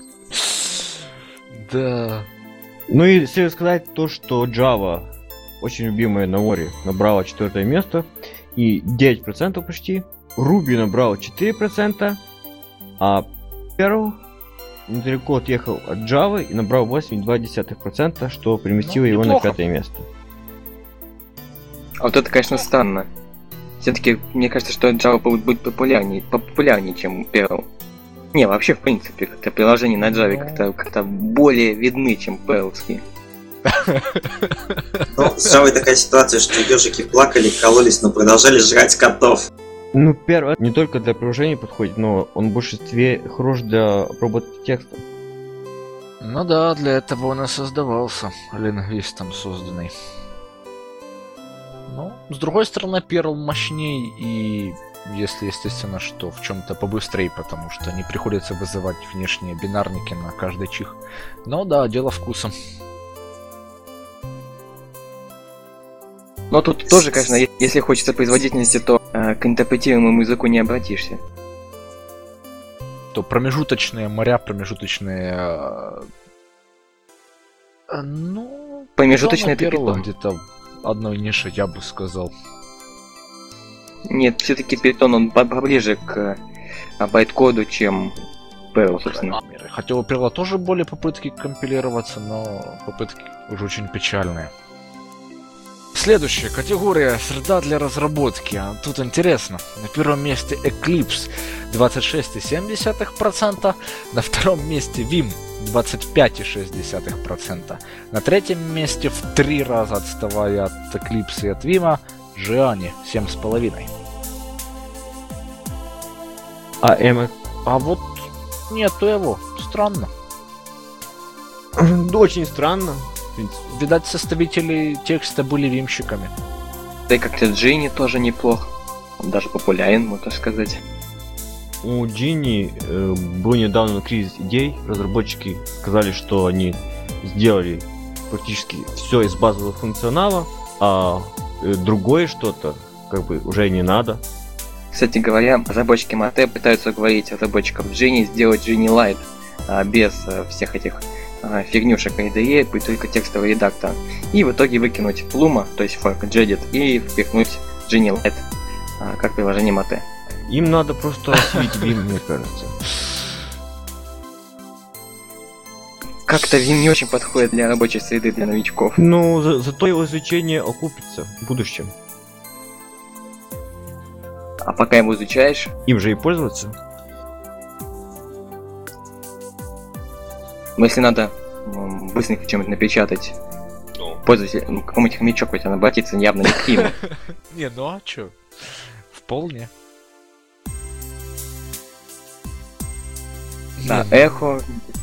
S1: Да.
S2: Ну и если сказать то, что Java, очень любимая на Ори, набрала 4 место, и 9% почти, Ruby набрал 4%, а Perl недалеко отъехал от Java и набрал 8,2%, что переместило его
S1: неплохо.
S2: на 5 место.
S3: А вот это, конечно, странно. Все-таки мне кажется, что Java будет популярнее, чем Perl. Не, вообще, в принципе, как-то приложения на Java как-то более видны, чем Perl'ские.
S4: Ну, с Java такая ситуация, что ежики плакали, кололись, но продолжали жрать котов.
S2: Ну, первое, не только для приложений подходит, но он в большинстве хорош для обработки текста.
S1: Ну да, для этого он и создавался, лингвистом созданный. Ну, с другой стороны, Perl мощней, и если, естественно, что в чем-то побыстрее, потому что не приходится вызывать внешние бинарники на каждый чих. Но да, дело вкуса.
S3: Но тут тоже, конечно, если хочется производительности, то к интерпретируемому языку не обратишься.
S1: То промежуточные моря, промежуточные... Ну...
S3: Промежуточный это
S1: Perl
S3: Python.
S1: где-то одной нише, я бы сказал.
S3: Нет, все-таки Python, он поближе к байткоду, чем Perl, собственно.
S1: Хотя у Perl тоже были попытки компилироваться, но попытки уже очень печальные. Следующая категория — среда для разработки. Тут интересно. На первом месте Eclipse 26,7%, на втором месте Vim 25,6%, на третьем месте, в 3 раза отставая от Eclipse и от Vim, Gianni 7,5%.
S2: А Эмма?
S1: А вот нету его. Странно.
S2: Очень странно. В принципе.
S1: Видать, составители текста были вимщиками.
S3: Да и как-то Джинни тоже неплох. Он даже популярен, можно сказать.
S2: у Genie был недавно кризис идей. Разработчики сказали, что они сделали практически все из базового функционала, а другое что-то как бы уже не надо.
S3: Кстати говоря, разработчики Mate пытаются уговорить разработчиков Genie сделать Genie Lite без всех этих фигнюшек IDE, только текстовый редактор. И в итоге выкинуть Pluma, то есть fork Jedit, и впихнуть Genie Lite как приложение Mate.
S2: Им надо просто освоить Vim, мне кажется.
S3: Как-то Vim не очень подходит для рабочей среды для новичков.
S2: Но зато его изучение окупится в будущем.
S3: А пока его изучаешь,
S2: Им же и пользоваться.
S3: но если надо быстренько чем-нибудь напечатать, пользователь, какому-нибудь хомячок хоть он обратится явно не к Vim.
S1: Не, ну а чё? Вполне.
S3: Да, эхо.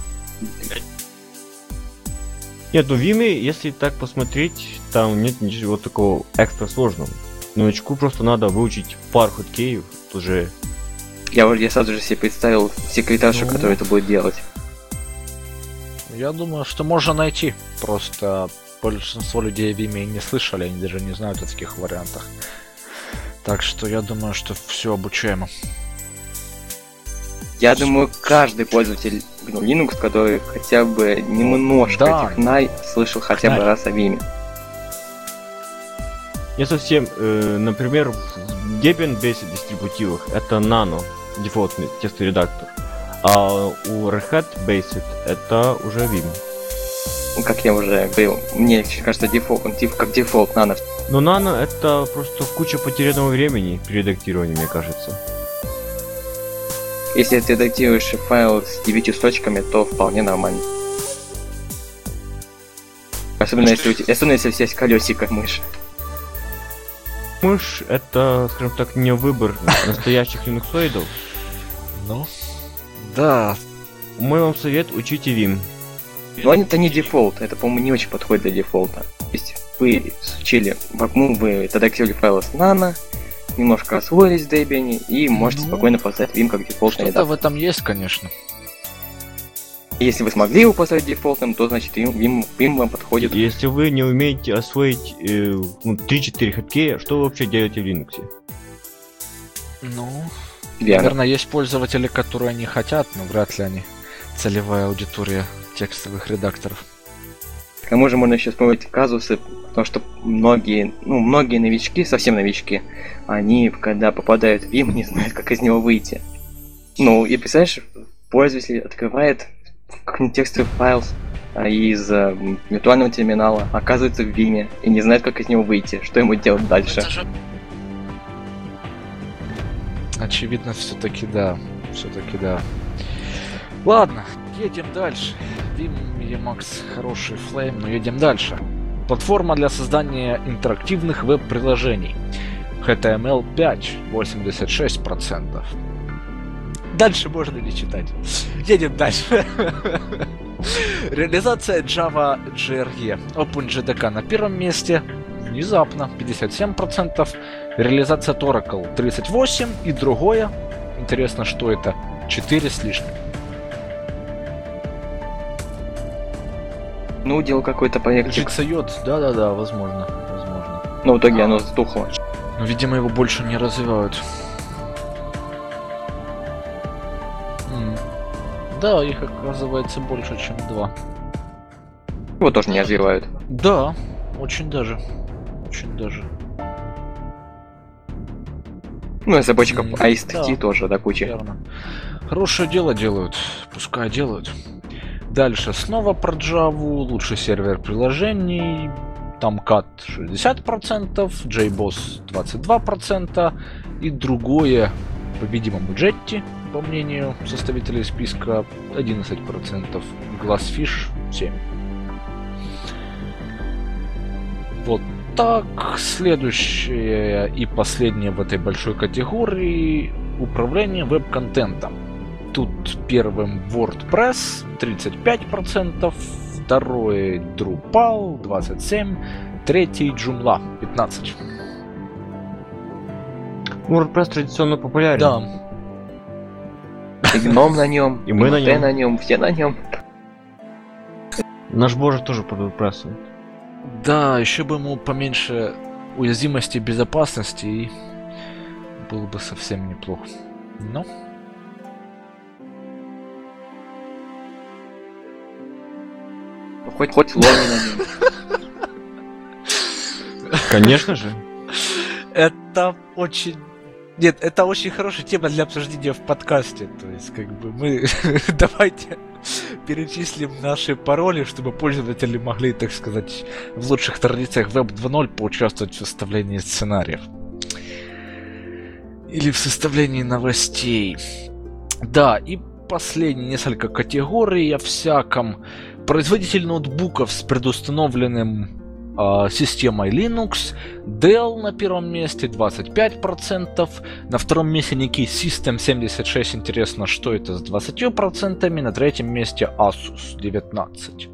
S2: Нет, ну в Vim, если так посмотреть, там нет ничего такого экстра сложного. Новичку просто надо выучить пару хоткеев, уже.
S3: Я сразу же себе представил секретаршу,
S1: Ну.
S3: которая это будет делать.
S1: Я думаю, что можно найти. Просто большинство людей в Vim не слышали, они даже не знают о таких вариантах. Так что я думаю, что все обучаемо.
S3: Я думаю, каждый пользователь GNU Linux, который хотя бы немножко
S1: да.
S3: этих най слышал хотя бы
S1: Кнай.
S3: раз о Vim.
S2: Не совсем, например, в Debian Basic дистрибутивах это Nano, дефолтный текстовый редактор. А у Red Hat Basic это уже Vim.
S3: Ну, как я уже говорил, мне кажется, дефолт, он типа как дефолт нано.
S2: Но Nano это просто куча потерянного времени при редактировании, мне кажется.
S3: Если ты редактируешь файл с 9 строчками, то вполне нормально. Особенно если у тебя есть колесико мыши.
S2: Мышь это, скажем так, не выбор настоящих линуксоидов.
S1: Ну, да.
S2: Мой вам совет, учите Vim.
S3: Но это не дефолт, это, по-моему, не очень подходит для дефолта. То есть вы учили, вы редактировали файлы с нано, немножко освоились в Debian и можете
S1: Ну,
S3: спокойно поставить Vim как дефолтный
S1: Что-то в
S3: редактор.
S1: этом есть, конечно.
S3: Если вы смогли его поставить дефолтным, то значит Vim вам подходит.
S2: Если вы не умеете освоить 3-4 хоткея, что вы вообще делаете в Linux?
S1: Ну,
S3: Верно.
S1: наверное, есть пользователи, которые не хотят, но вряд ли они целевая аудитория текстовых редакторов.
S3: К тому же можно еще вспомнить казусы, потому что многие новички, совсем новички, они, когда попадают в Vim, не знают, как из него выйти. Ну, и представляешь, пользователь открывает какой-нибудь текстовый файл из виртуального терминала, оказывается в Vim, и не знает, как из него выйти, что ему делать дальше.
S1: Очевидно, все-таки да. Все-таки да. Ладно, едем дальше. Vim, Emacs, хороший флейм, но едем дальше. Платформа для создания интерактивных веб-приложений. HTML5 86%. Дальше можно не читать. Едем дальше. Реализация Java JRE. OpenJDK на первом месте. Внезапно 57%. Реализация Oracle 38%. И другое. Интересно, что это? 4 с лишним.
S3: Ну, делал какой-то проектик,
S1: GCJ, да-да-да, возможно. Возможно.
S3: но в итоге оно затухло.
S1: Но, видимо, его больше не развивают. Да, их оказывается больше, чем 2.
S3: Его тоже не развивают.
S1: Да, очень даже. Очень даже.
S3: Ну, и разработчиков
S1: Да.
S3: AST тоже до кучи.
S1: Верно. Хорошее дело делают. Пускай делают. Дальше снова про Java. Лучший сервер приложений. Tomcat 60%, JBoss 22% и другое, по-видимому, Jetty, по мнению составителей списка, 11%, Glassfish 7%. Вот так. Следующее и последнее в этой большой категории — управление веб-контентом. Тут первым WordPress 35%, второй Drupal 27%, третий Joomla 15%.
S2: WordPress традиционно популярен.
S1: Да.
S3: И гном на нем,
S2: И мы на
S3: Мате
S2: нем.
S3: на нем, все на нем.
S2: Наш боже тоже подбрасывает.
S1: Да, еще бы ему поменьше уязвимости и безопасности, и было бы совсем неплохо. Но
S3: Хоть ломи на нем.
S2: Конечно же.
S1: это очень... Нет, это очень хорошая тема для обсуждения в подкасте. То есть, как бы мы... Давайте перечислим наши пароли, чтобы пользователи могли, так сказать, в лучших традициях Web 2.0 поучаствовать в составлении сценариев. Или в составлении новостей. Да, и последние несколько категорий о всяком. Производитель ноутбуков с предустановленным системой Linux, Dell на первом месте 25%, на втором месте некий System 76, интересно, что это с 20%, на третьем месте Asus 19%.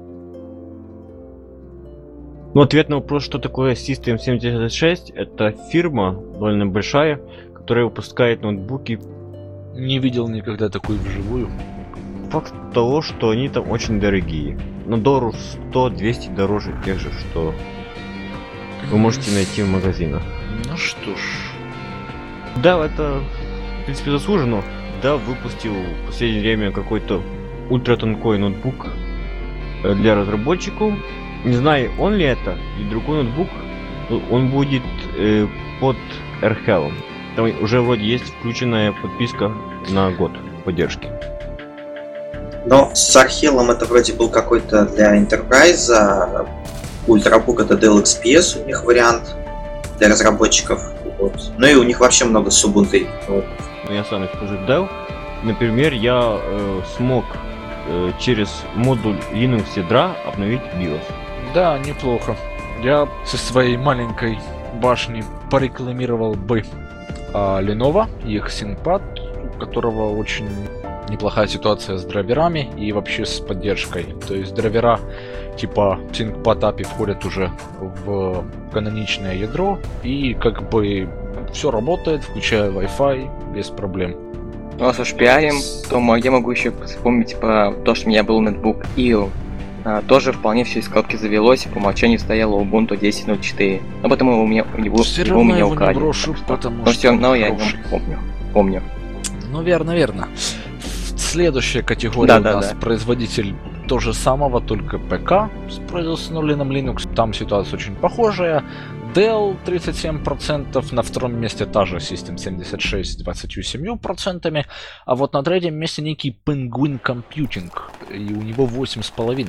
S2: Ну, ответ на вопрос, что такое System 76, это фирма довольно большая, которая выпускает ноутбуки.
S1: Не видел никогда такую вживую.
S2: Факт того, что они там очень дорогие. На долларов 100-200 дороже тех же, что вы можете найти в магазинах.
S1: Ну что ж.
S2: Да, это, в принципе, заслуженно. Да, выпустил в последнее время какой-то ультратонкой ноутбук для разработчиков. Не знаю, он ли это, и другой ноутбук, он будет под AirHell. Там уже вроде есть включенная подписка на год поддержки.
S4: Но с Архелом это вроде был какой-то для Enterprise, а Ультрабук это Dell XPS у них вариант для разработчиков. Вот. Ну и у них вообще много с Ubuntu. Вот.
S2: Я сам использую Dell. Например, я смог через модуль Linux ядра обновить BIOS.
S1: Да, неплохо. Я со своей маленькой башни порекламировал бы Lenovo, их ThinkPad, у которого очень неплохая ситуация с драйверами и вообще с поддержкой. То есть драйвера типа ThinkPad API входят уже в каноничное ядро, и как бы все работает, включая Wi-Fi, без проблем.
S3: Раз уж пиарим, то я могу еще вспомнить про то, что у меня был ноутбук Io. Тоже вполне все из коробки завелось, и по умолчанию стояло Ubuntu 10.04. Но потому у меня
S1: Все
S3: его
S1: равно
S3: у меня
S1: его не
S3: украли.
S1: брошу, потому
S3: Но
S1: что
S3: все равно я о
S1: хороший.
S3: нем помню.
S1: Ну, верно. Следующая категория
S3: Да.
S1: у нас производитель то же самого, только ПК с предустановленным Linux. Там ситуация очень похожая. Dell 37%, на втором месте та же System 76 с 27%, а вот на третьем месте некий Penguin Computing, и у него 8,5%.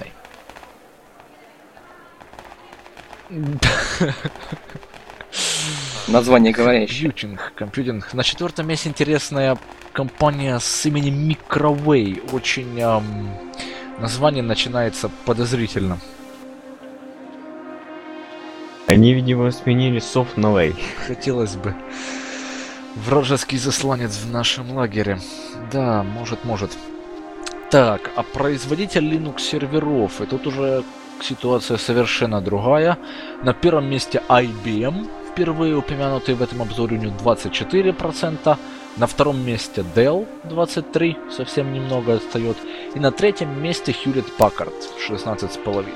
S3: Название говорящее.
S1: Компьютинг. На четвертом месте интересная компания с именем Microway. Очень название начинается подозрительно.
S2: Они, видимо, сменили софт на Way.
S1: Хотелось бы. Вражеский засланец в нашем лагере. Да, может. Так, а производитель Linux серверов. И тут уже ситуация совершенно другая. На первом месте IBM, впервые упомянутый в этом обзоре, у него 24%. На втором месте Dell 23%, совсем немного отстает. И на третьем месте Hewlett Packard 16,5%.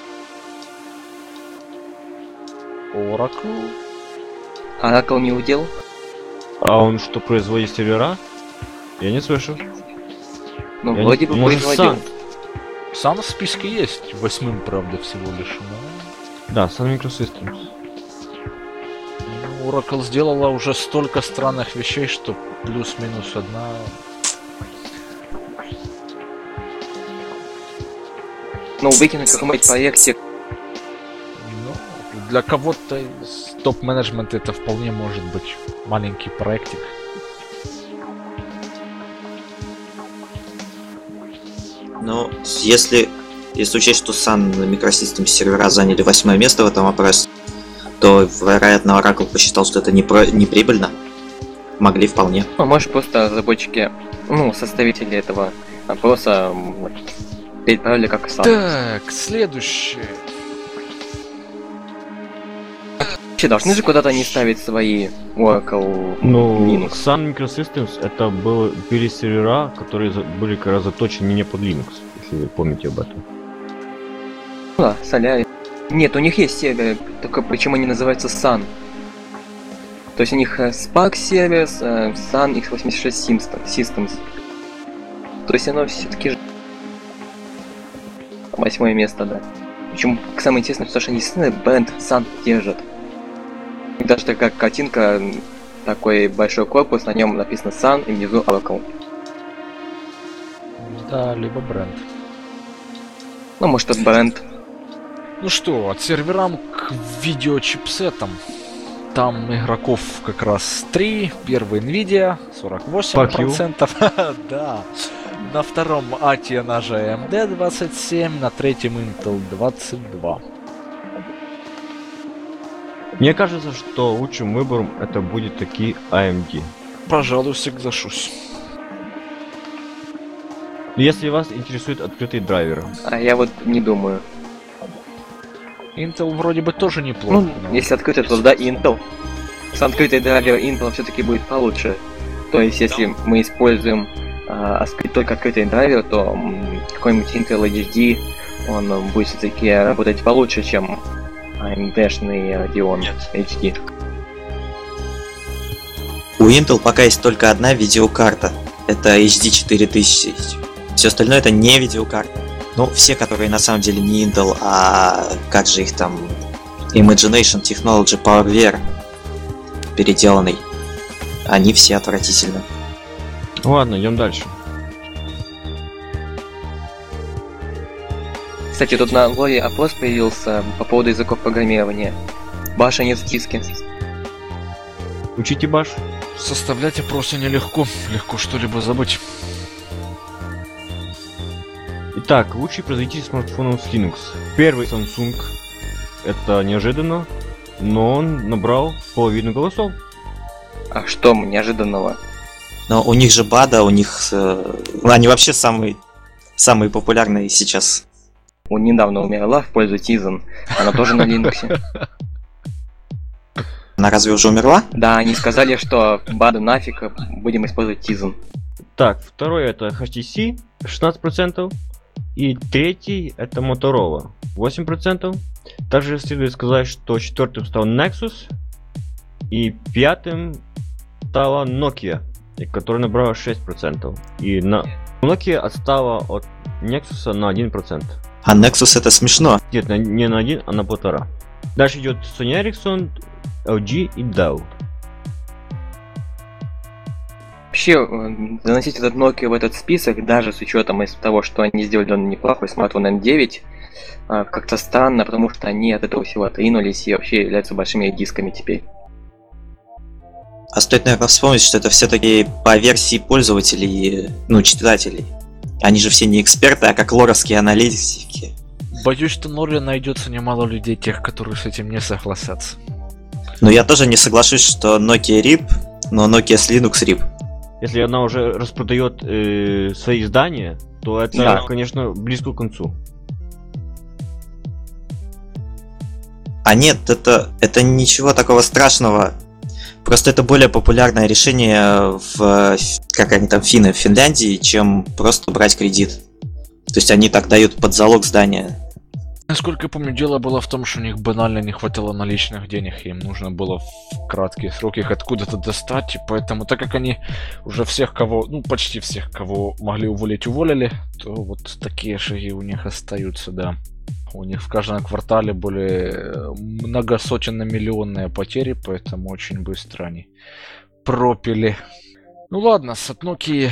S1: Oracle.
S3: Oracle не удел?
S2: А он что, производит сервера? Я не слышу.
S3: Ну,
S2: Я
S3: вроде
S2: не-
S3: бы
S2: может,
S3: производил.
S1: Сам в списке есть, 8-м, правда, всего лишь.
S2: Да, Sun Microsystems.
S1: Но Oracle сделала уже столько странных вещей, что плюс-минус одна...
S3: Ну, выкинуть в каком-нибудь проекте.
S1: Ну, для кого-то из топ-менеджмента это вполне может быть маленький проектик.
S4: Но если учесть, что Sun Microsystems сервера заняли 8 место в этом опросе, то, вероятно, Oracle посчитал, что это не прибыльно. Могли вполне.
S3: Ну, может, просто разработчики, составители этого опроса переправили как сам.
S1: Так, следующее.
S3: Вообще, должны же куда-то они ставить свои Oracle
S2: Ну,
S3: Linux.
S2: Sun Microsystems это были сервера, которые были как раз заточены не под Linux, если вы помните об этом.
S3: Да, Solaris. Нет, у них есть сервер, только почему они называются Sun? То есть у них Spark сервис, Sun x86 Systems. То есть оно все-таки же 8 место, да. Причем самое интересное, что они действительно бренд Sun держат. И даже такая картинка, такой большой корпус, на нем написано Sun и внизу Oracle.
S1: Да, либо бренд.
S3: Ну, может, это бренд.
S1: Ну что, от серверам к видеочипсетам. Там игроков как раз 3. Первый Nvidia, 48%. Да. На втором ATI, она же AMD 27, на третьем Intel 22.
S2: Мне кажется, что лучшим выбором это будет таки AMD.
S1: Пожалуй, соглашусь.
S2: Если вас интересует открытый драйвер.
S3: А я вот не думаю.
S1: Intel вроде бы тоже неплохо.
S3: Ну, если открытый, то да, Intel. С открытой драйвер Intel все-таки будет получше. То есть, если мы используем только открытый драйвер, то какой-нибудь Intel HD, он будет все-таки работать получше, чем AMD-шный Radeon HD.
S4: У Intel пока есть только одна видеокарта. Это HD 4000. Все остальное это не видеокарта. Ну, все, которые на самом деле не Intel, а как же их там... Imagination Technology PowerVR переделанный. Они все отвратительны.
S2: Ладно, идем дальше.
S3: Кстати, тут на Лоре опрос появился по поводу языков программирования. Баша нет в списке.
S2: Учите баш.
S1: Составлять опросы нелегко. Легко что-либо забыть.
S2: Итак, лучший производитель смартфонов с Linux. Первый Samsung. Это неожиданно, но он набрал половину голосов.
S3: А что неожиданного?
S4: Но у них же БАДа, у них... они вообще самые популярные сейчас.
S3: Он недавно умерла в пользу Tizen. Она тоже на Linux.
S4: Она разве уже умерла?
S3: Да, они сказали, что БАДа нафиг, будем использовать Tizen.
S2: Так, второй это HTC 16%. И третий это Motorola 8%. Также следует сказать, что четвертым стал Nexus. И пятым стала Nokia, которая набрала 6%. И Nokia отстала от Nexus на 1%.
S4: А Nexus это смешно.
S2: Нет, не на 1, а на 1,5. Дальше идет Sony Ericsson, LG и Dell.
S3: Вообще, заносить этот Nokia в этот список, даже с учетом из того, что они сделали неплохой смартфон N9, как-то странно, потому что они от этого всего отринулись и вообще являются большими дисками теперь.
S4: А стоит, наверное, вспомнить, что это все-таки по версии пользователей, ну, читателей. Они же все не эксперты, а как лоровские аналитики.
S1: Боюсь, что Норве найдется немало людей, тех, которые с этим не согласятся.
S4: Но я тоже не соглашусь, что Nokia RIP, но Nokia с Linux RIP.
S2: Если она уже распродает свои издания, то это,
S3: Да.
S2: конечно, близко к концу.
S4: А нет, это ничего такого страшного. Просто это более популярное решение в, как они там, финны в Финляндии, чем просто брать кредит. То есть они так дают под залог здания.
S1: Насколько я помню, дело было в том, что у них банально не хватило наличных денег, и им нужно было в краткие сроки их откуда-то достать, и поэтому, так как они уже всех, кого, ну, почти всех, кого могли уволить, уволили, то вот такие шаги у них остаются, да. У них в каждом квартале более многосотенно-миллионные потери, поэтому очень быстро они пропили. Ну ладно, с Nokia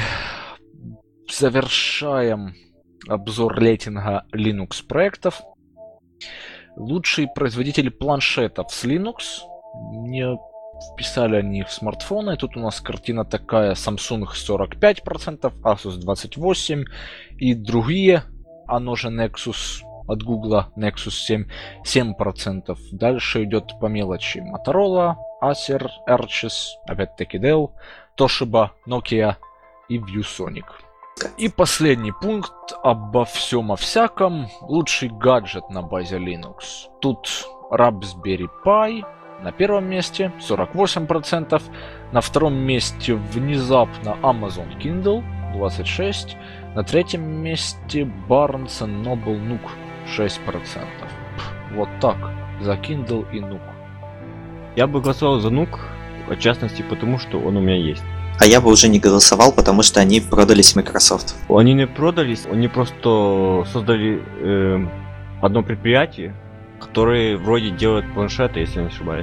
S1: завершаем обзор рейтинга Linux проектов. Лучший производитель планшетов с Linux. Не вписали они в смартфоны. Тут у нас картина такая: Samsung 45%, Asus 28% и другие. Оно же Nexus от Google, Nexus 7%. Дальше идет по мелочи Motorola, Acer, Arches, опять-таки Dell, Toshiba, Nokia и ViewSonic. И последний пункт обо всем о всяком. Лучший гаджет на базе Linux. Тут Raspberry Pi, на первом месте 48%, на втором месте внезапно Amazon Kindle 26%, на третьем месте Barnes Noble Nook 6%. Вот так, за Kindle и Nook.
S2: Я бы голосовал за Nook, в частности, потому что он у меня есть.
S4: А я бы уже не голосовал, потому что они продались Microsoft.
S2: Они не продались, они просто создали одно предприятие, которое вроде делает планшеты, если не ошибаюсь.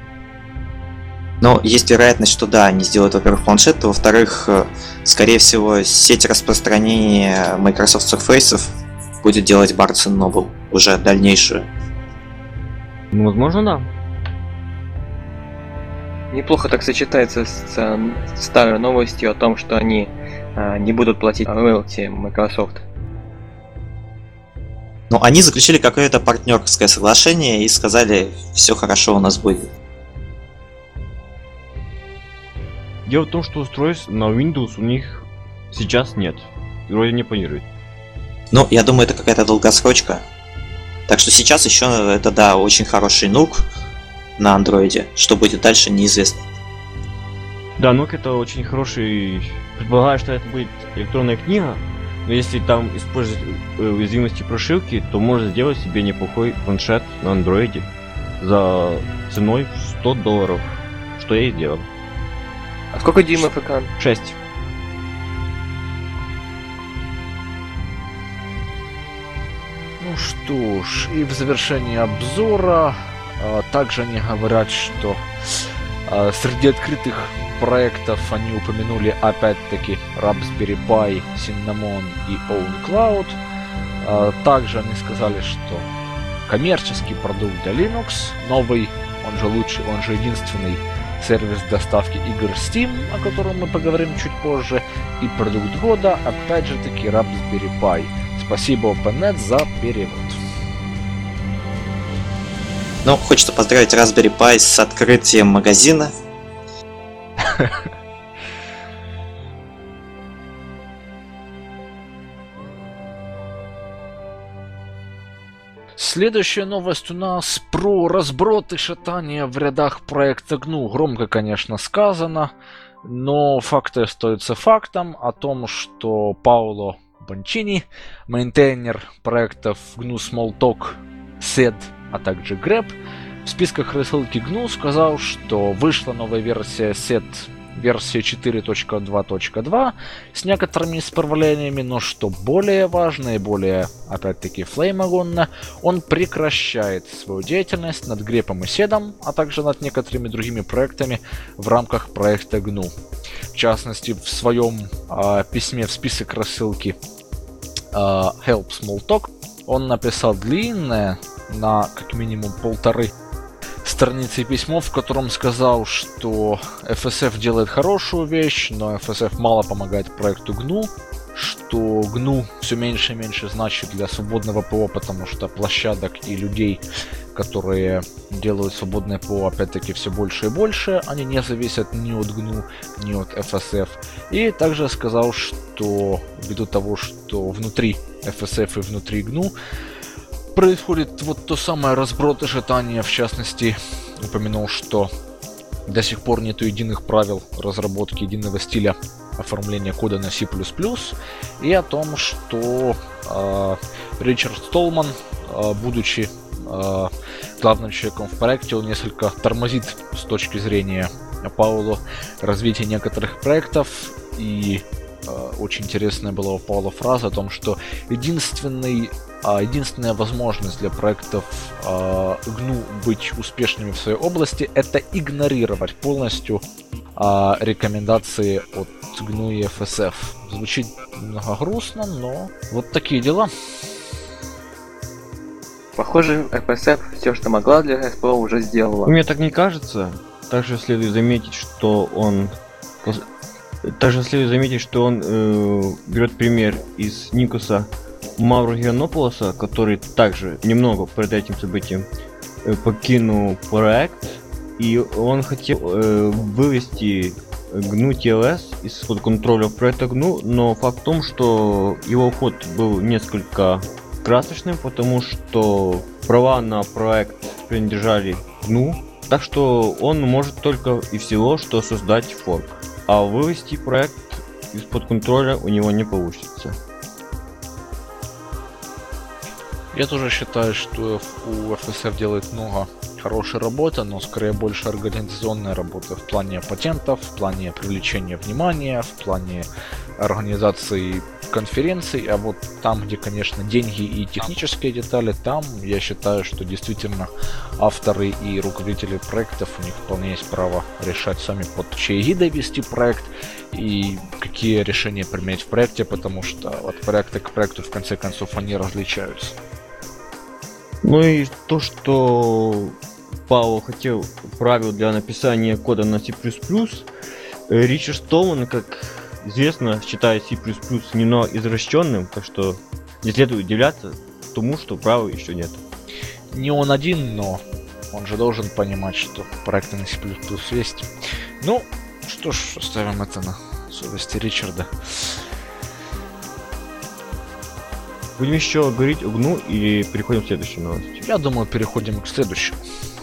S4: Но есть вероятность, что да, они сделают, во-первых, планшеты, во-вторых, скорее всего, сеть распространения Microsoft Surface будет делать Barnes Noble уже дальнейшую.
S2: Ну, возможно, да.
S3: Неплохо так сочетается с старой новостью о том, что они не будут платить роялти Microsoft.
S4: Ну, они заключили какое-то партнерское соглашение и сказали, все хорошо у нас будет.
S2: Дело в том, что устройств на Windows у них сейчас нет. И вроде не планируют.
S4: Ну, я думаю, это какая-то долгосрочка. Так что сейчас еще это, да, очень хороший Nook на андроиде. Что будет дальше, неизвестно.
S2: Да, Nook это очень хороший... Предполагаю, что это будет электронная книга. Но если там использовать уязвимости прошивки, то можно сделать себе неплохой планшет на андроиде за ценой в $100. Что я и сделал.
S3: А сколько дюймов экран?
S2: 6.
S1: Ну что ж, и в завершении обзора также они говорят, что среди открытых проектов они упомянули опять-таки Raspberry Pi, Cinnamon и OwnCloud. Также они сказали, что коммерческий продукт для Linux, новый, он же лучший, он же единственный сервис доставки игр Steam, о котором мы поговорим чуть позже, и продукт года, опять же таки, Raspberry Pi. Спасибо OpenNet за перевод.
S4: Ну, хочется поздравить Raspberry Pi с открытием магазина.
S1: Следующая новость у нас про разброд и шатание в рядах проекта GNU. Громко, конечно, сказано, но факты остаются фактом о том, что Пауло Бончини, мейнтейнер проектов GNU Smalltalk, SED, а также grep, в списках рассылки GNU сказал, что вышла новая версия SED, версия 4.2.2 с некоторыми исправлениями, но что более важно и более, опять-таки, флеймогонно, он прекращает свою деятельность над грепом и седом, а также над некоторыми другими проектами в рамках проекта GNU. В частности, в своем письме в список рассылки Help Smalltalk он написал длинное, на как минимум 1,5 страницы письмо, в котором сказал, что FSF делает хорошую вещь, но FSF мало помогает проекту GNU, что GNU все меньше и меньше значит для свободного ПО, потому что площадок и людей, которые делают свободное ПО, опять-таки все больше и больше, они не зависят ни от GNU, ни от FSF. И также сказал, что ввиду того, что внутри FSF и внутри GNU происходит вот то самое разброд и шатание, в частности, упомянул, что до сих пор нету единых правил разработки, единого стиля оформления кода на C++, и о том, что Ричард Столман, будучи главным человеком в проекте, он несколько тормозит с точки зрения Пауло развитие некоторых проектов, и очень интересная была у Паула фраза о том, что единственная возможность для проектов GNU быть успешными в своей области — это игнорировать полностью рекомендации от GNU и FSF. Звучит немного грустно, но вот такие дела.
S3: Похоже, FSF все, что могла для СПО, уже сделала.
S2: Мне так не кажется. Также следует заметить, что он берет пример из Никуса Маврогианополоса, который также немного перед этим событием покинул проект, и он хотел вывести GNU TLS из-под контроля проекта GNU, но факт в том, что его уход был несколько красочным, потому что права на проект принадлежали GNU, Так что он может только и всего что создать форк. А вывести проект из-под контроля у него не получится.
S1: Я тоже считаю, что у FSF делает много хорошей работы, но скорее больше организационной работы в плане патентов, в плане привлечения внимания, в плане организации конференций, а вот там, где, конечно, деньги и технические детали, там я считаю, что действительно авторы и руководители проектов, у них вполне есть право решать сами, под чьей эгидой вести проект и какие решения применять в проекте, потому что от проекта к проекту в конце концов они различаются.
S2: Ну и то, что Павел хотел правил для написания кода на C++, Ричард Столман, как известно, считает C++ немного извращенным, так что не следует удивляться тому, что правил еще нет.
S1: Не он один, но он же должен понимать, что проекты на C++ есть. Ну, что ж, оставим это на совести Ричарда.
S2: Будем еще говорить о GNU или переходим к следующей новости?
S1: Я думаю, переходим к следующему.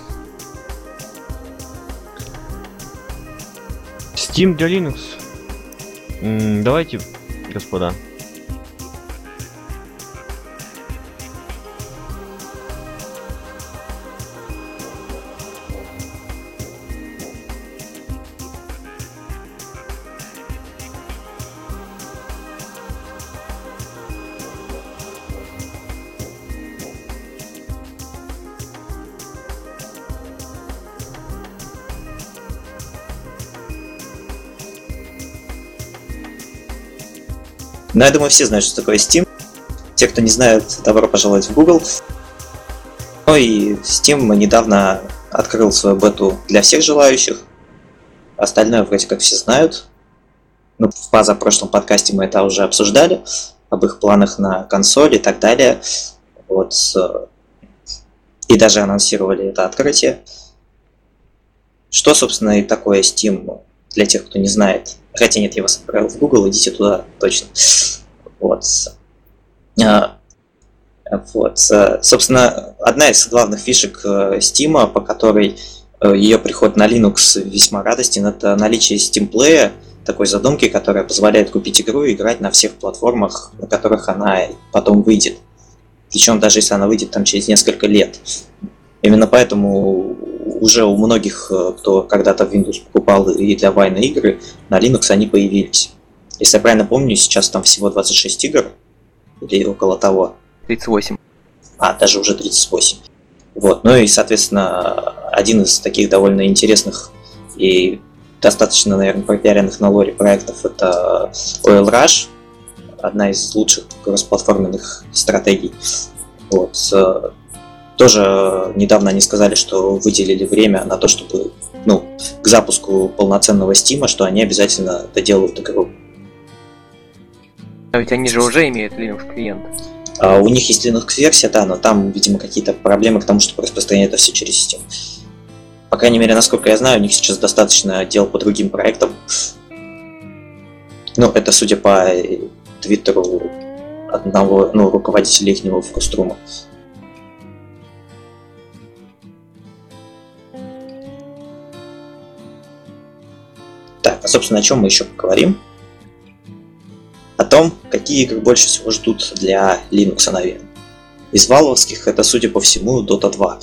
S2: Steam для Linux. Давайте, господа.
S4: Но я думаю, все знают, что такое Steam. Те, кто не знает, добро пожаловать в Google. Ну и Steam недавно открыл свою бету для всех желающих. Остальное вроде как все знают. Ну, в позапрошлом подкасте мы это уже обсуждали. Об их планах на консоль и так далее. Вот. И даже анонсировали это открытие. Что, собственно, и такое Steam для тех, кто не знает. Хотя нет, я вас отправил в Google, идите туда точно. Вот. Вот. Собственно, одна из главных фишек Steam, по которой ее приход на Linux весьма радостен, это наличие Steam Play, такой задумки, которая позволяет купить игру и играть на всех платформах, на которых она потом выйдет. Причем даже если она выйдет там через несколько лет. Именно поэтому уже у многих, кто когда-то в Windows покупал и для Wine игры, на Linux они появились. Если я правильно помню, сейчас там всего 26 игр, или около того.
S3: 38.
S4: Даже уже 38. Вот. Ну и, соответственно, один из таких довольно интересных и достаточно, наверное, попиаренных на лоре проектов — это Oil Rush, одна из лучших кроссплатформенных стратегий. Вот. Тоже недавно они сказали, что выделили время на то, чтобы, к запуску полноценного Steam, что они обязательно доделают игру.
S3: А ведь они же уже имеют Linux клиент.
S4: У них есть Linux-версия, да, но там, видимо, какие-то проблемы к тому, чтобы распространять это все через Steam. По крайней мере, насколько я знаю, у них сейчас достаточно дел по другим проектам. Это судя по твиттеру одного, руководителя ихнего форструма. Так, собственно, о чем мы еще поговорим? О том, какие игры больше всего ждут для Linux, наверное. Из валовских это, судя по всему, Dota 2.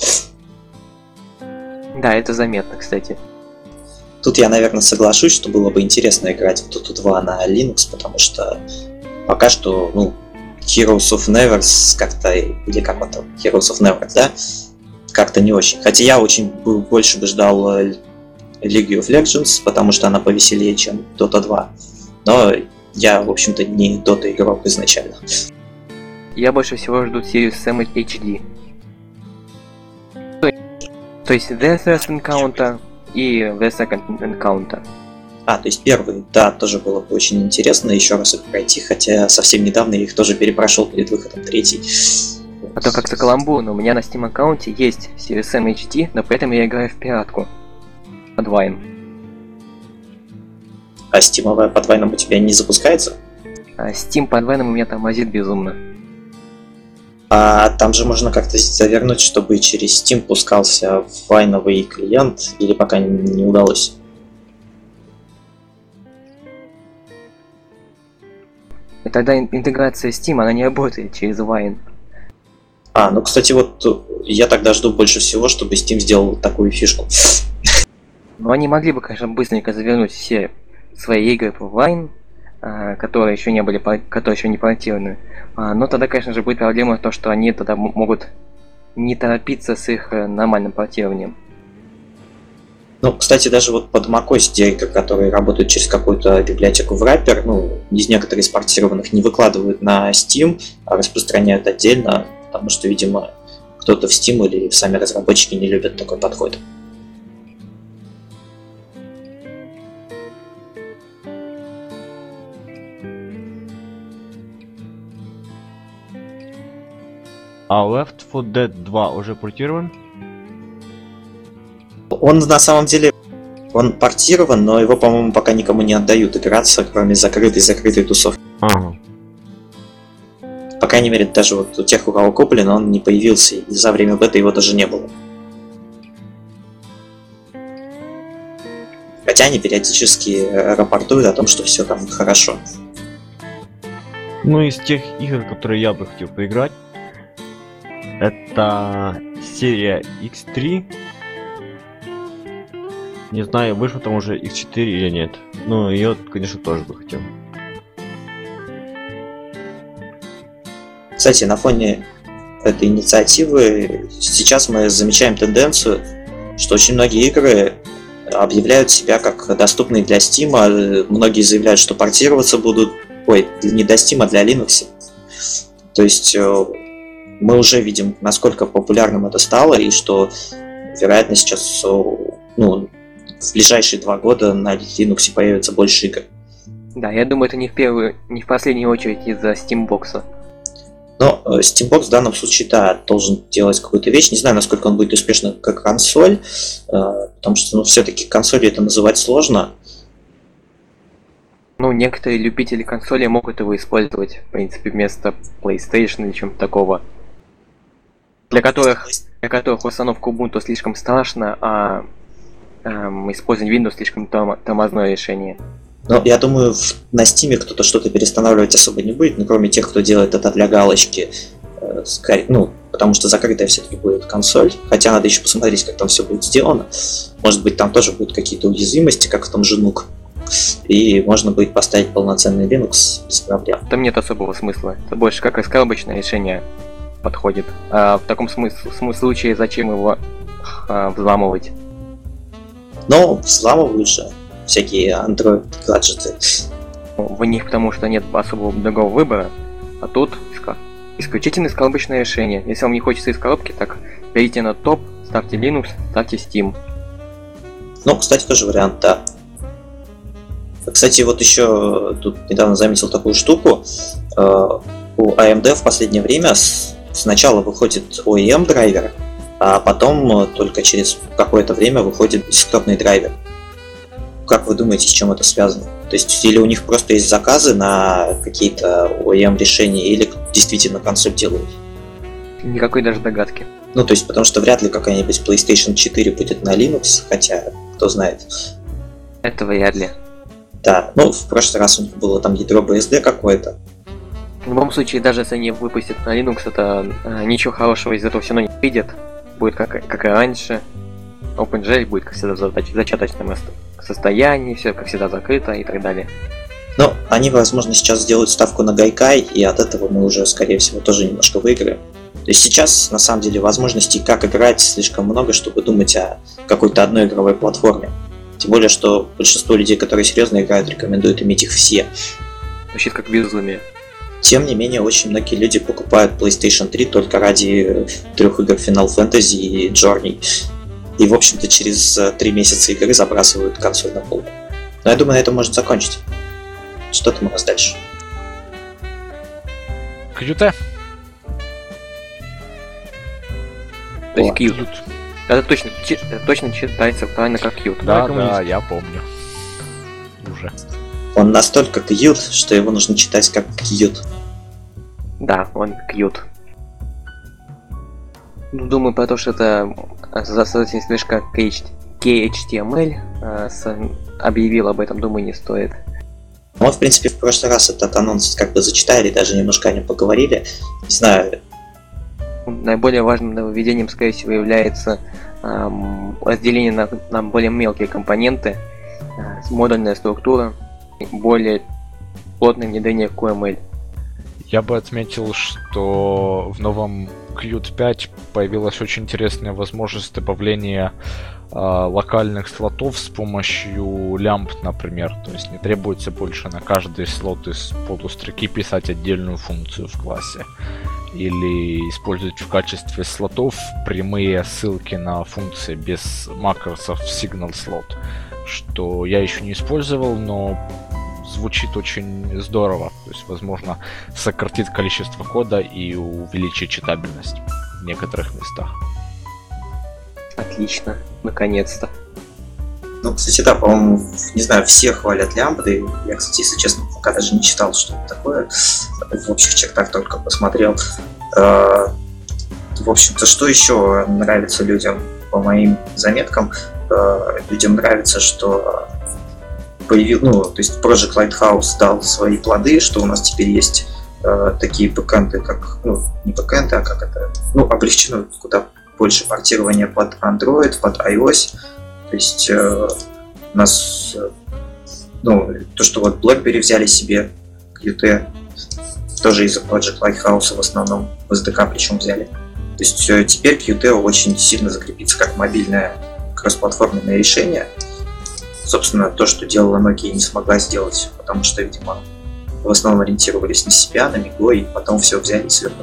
S3: Да, это заметно, кстати.
S4: Тут я, наверное, соглашусь, что было бы интересно играть в Dota 2 на Linux, потому что пока что, Heroes of Nevers как-то, или как это, Heroes of Nevers, да? Как-то не очень. Хотя я больше бы ждал League of Legends, потому что она повеселее, чем Dota 2. Но я, в общем-то, не Dota игрок изначально.
S3: Я больше всего жду серию Sam HD. То есть The First Encounter и The Second Encounter.
S4: То есть первый, да, тоже было бы очень интересно еще раз их пройти, хотя совсем недавно я их тоже перепрошел перед выходом третий.
S3: А то как-то каламбур, но у меня на Steam аккаунте есть Series M HD, но при этом я играю в пиратку. Под Wine.
S4: А стимовая под Вайном у тебя не запускается?
S3: А Steam под Вайном у меня тормозит безумно.
S4: А там же можно как-то завернуть, чтобы через Steam пускался вайновый клиент, или пока не удалось?
S3: И тогда интеграция Steam, она не работает через Wine.
S4: Ну, кстати, вот я тогда жду больше всего, чтобы Steam сделал такую фишку.
S3: Но они могли бы, конечно, быстренько завернуть все свои игры в Wine, которые еще не портированы. Но тогда, конечно же, будет проблема то, что они тогда могут не торопиться с их нормальным портированием.
S4: Ну, кстати, даже вот под macOS те игры, которые работают через какую-то библиотеку в wrapper, из некоторых спортированных не выкладывают на Steam, а распространяют отдельно, потому что, видимо, кто-то в Steam или сами разработчики не любят такой подход.
S2: А Left 4 Dead 2 уже портирован?
S4: Он на самом деле портирован, но его, по-моему, пока никому не отдают играться, кроме закрытой тусовки.
S2: Ага.
S4: По крайней мере, даже вот у тех, у кого куплен, он не появился, и за время бета его даже не было. Хотя они периодически рапортуют о том, что все там хорошо.
S2: Ну, из тех игр, которые я бы хотел поиграть, это серия X3. Не знаю, вышло там уже X4 или нет. Ну, ее, конечно, тоже бы хотел.
S4: Кстати, на фоне этой инициативы сейчас мы замечаем тенденцию, что очень многие игры объявляют себя как доступные для Steam. Многие заявляют, что портироваться будут... не для Steam, а для Linux. То есть мы уже видим, насколько популярным это стало, и что, вероятно, сейчас в ближайшие 2 года на Linux появится больше игр.
S3: Да, я думаю, это не в последнюю очередь из-за Steambox.
S4: Но Steambox в данном случае, да, должен делать какую-то вещь. Не знаю, насколько он будет успешным как консоль, потому что, все-таки консоли это называть сложно.
S3: Некоторые любители консоли могут его использовать, в принципе, вместо PlayStation или чем-то такого. Для которых установка Ubuntu слишком страшна, а использование Windows слишком тормозное решение.
S4: Но я думаю, на Steam кто-то что-то перестанавливать особо не будет, кроме тех, кто делает это для галочки. Потому что закрытая все-таки будет консоль, хотя надо еще посмотреть, как там все будет сделано. Может быть, там тоже будут какие-то уязвимости, как в том же Nuke. И можно будет поставить полноценный Linux без проблем.
S3: Там нет особого смысла. Это больше как раскалбочное решение подходит. А в таком случае зачем его взламывать?
S4: Взламывают же всякие Android гаджеты.
S3: В них потому что нет особого другого выбора, а тут исключительно скоробочное решение. Если вам не хочется из коробки, так берите на топ, ставьте Linux, ставьте Steam.
S4: Кстати, тоже вариант, да. Кстати, вот еще тут недавно заметил такую штуку. У AMD в последнее время сначала выходит OEM драйвер, а потом только через какое-то время выходит десктопный драйвер. Как вы думаете, с чем это связано? То есть, или у них просто есть заказы на какие-то OEM решения, или действительно консоль делают?
S3: Никакой даже догадки.
S4: То есть, потому что вряд ли какая-нибудь PlayStation 4 будет на Linux, хотя, кто знает.
S3: Это вряд ли.
S4: Да, в прошлый раз у них было там ядро BSD какое-то.
S3: В любом случае, даже если они выпустят на Linux, это ничего хорошего из этого все равно не выйдет. Будет как и раньше. OpenGL будет, как всегда, в зачаточном состоянии, все как всегда закрыто и так далее.
S4: Они, возможно, сейчас сделают ставку на Гайкай, и от этого мы уже, скорее всего, тоже немножко выиграем. То есть сейчас, на самом деле, возможностей, как играть, слишком много, чтобы думать о какой-то одной игровой платформе. Тем более, что большинство людей, которые серьезно играют, рекомендуют иметь их все.
S3: Звучит как безумие.
S4: Тем не менее, очень многие люди покупают PlayStation 3 только ради 3 игр Final Fantasy и Journey. И, в общем-то, через 3 месяца игры забрасывают консоль на полку. Но я думаю, на этом можно закончить. Что там у нас дальше?
S1: QT.
S3: То есть Qt. Это точно читается правильно как Qt.
S1: Да, я помню. Уже.
S4: Он настолько cute, что его нужно читать как cute.
S3: Да, он Qt. Ну, думаю, потому что это создатель слишком KHTML объявил об этом, думаю, не стоит.
S4: Мы, в принципе, в прошлый раз этот анонс как бы зачитали, даже немножко о нем поговорили. Не знаю.
S3: Наиболее важным нововведением, скорее всего, является разделение на более мелкие компоненты, модульная структура и более плотное внедрение в QML.
S1: Я бы отметил, что в новом Qt 5 появилась очень интересная возможность добавления локальных слотов с помощью лямбд, например. То есть не требуется больше на каждый слот из полустроки писать отдельную функцию в классе. Или использовать в качестве слотов прямые ссылки на функции без макросов в signal slot. Что я еще не использовал, но звучит очень здорово. То есть, возможно, сократит количество кода и увеличит читабельность в некоторых местах.
S3: Отлично, наконец-то.
S4: Ну, кстати, да, по-моему, не знаю, все хвалят лямбды. Я, кстати, если честно, пока даже не читал, что это такое. В общих чертах только посмотрел. В общем-то, что еще нравится людям по моим заметкам? Людям нравится, что то есть Project Lighthouse дал свои плоды, что у нас теперь есть такие бэкэнды, как, не бэкэнды, а как это, облегчено куда больше портирования под Android, под iOS. То есть у нас, то, что вот BlackBerry взяли себе Qt, тоже из-за Project Lighthouse в основном, в SDK причем взяли. То есть теперь Qt очень сильно закрепится как мобильное кроссплатформенное решение. Собственно, то, что делала Nokia, не смогла сделать, потому что, видимо, в основном ориентировались на себя, на Migo, и потом все взяли и свернули.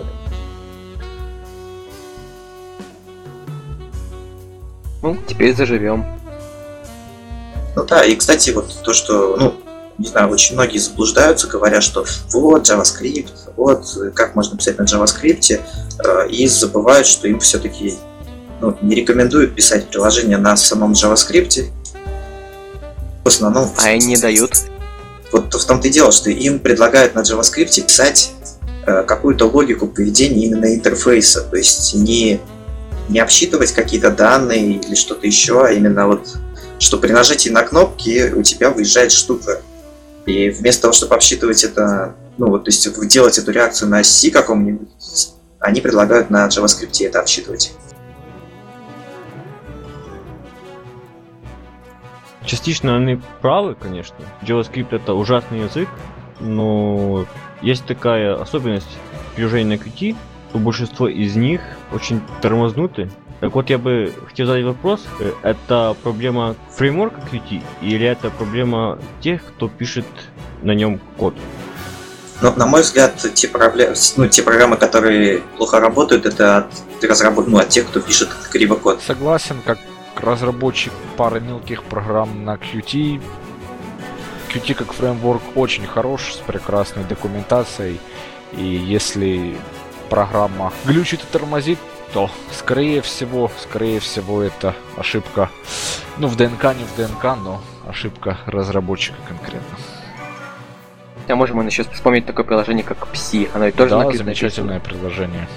S3: Ну, теперь заживем.
S4: Ну да, и, кстати, вот то, что, не знаю, очень многие заблуждаются, говоря, что вот JavaScript, вот как можно писать на JavaScript, и забывают, что им все-таки не рекомендуют писать приложение на самом JavaScript. В основном...
S3: А они не дают?
S4: Вот в том-то и дело, что им предлагают на JavaScript писать какую-то логику поведения именно интерфейса, то есть не обсчитывать какие-то данные или что-то еще, а именно вот, что при нажатии на кнопки у тебя выезжает штука. И вместо того, чтобы обсчитывать это, то есть делать эту реакцию на C каком-нибудь, они предлагают на JavaScript это обсчитывать.
S2: Частично они правы, конечно. JavaScript это ужасный язык, но есть такая особенность приложений на Qt, что большинство из них очень тормознуты. Так вот, я бы хотел задать вопрос, это проблема фреймворка Qt или это проблема тех, кто пишет на нем код?
S4: На мой взгляд, те программы, которые плохо работают, это от тех, кто пишет кривокод.
S1: Согласен, как разработчик пары мелких программ на Qt. Qt как фреймворк очень хорош, с прекрасной документацией. И если программа глючит и тормозит, то скорее всего это ошибка. В ДНК не в ДНК, но ошибка разработчика конкретно.
S3: А можем еще вспомнить такое приложение, как Psi. Оно тоже
S1: да,
S3: на Qt
S1: замечательное приложение.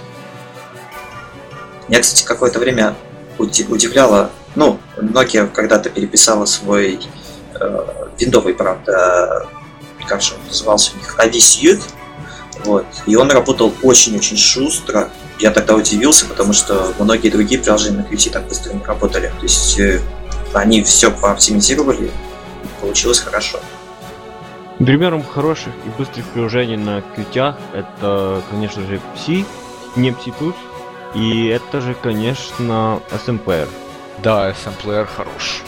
S4: Я, кстати, какое-то время удивляло, Nokia когда-то переписала свой виндовый, правда, как же он назывался у них, AV-Suite, вот, и он работал очень-очень шустро. Я тогда удивился, потому что многие другие приложения на Qt так быстро не работали. То есть они все пооптимизировали, и получилось хорошо.
S2: Примером хороших и быстрых приложений на Qt это, конечно же, Psi, не Psi+, и это же, конечно, SMPlayer.
S1: Да, SMPlayer хорош.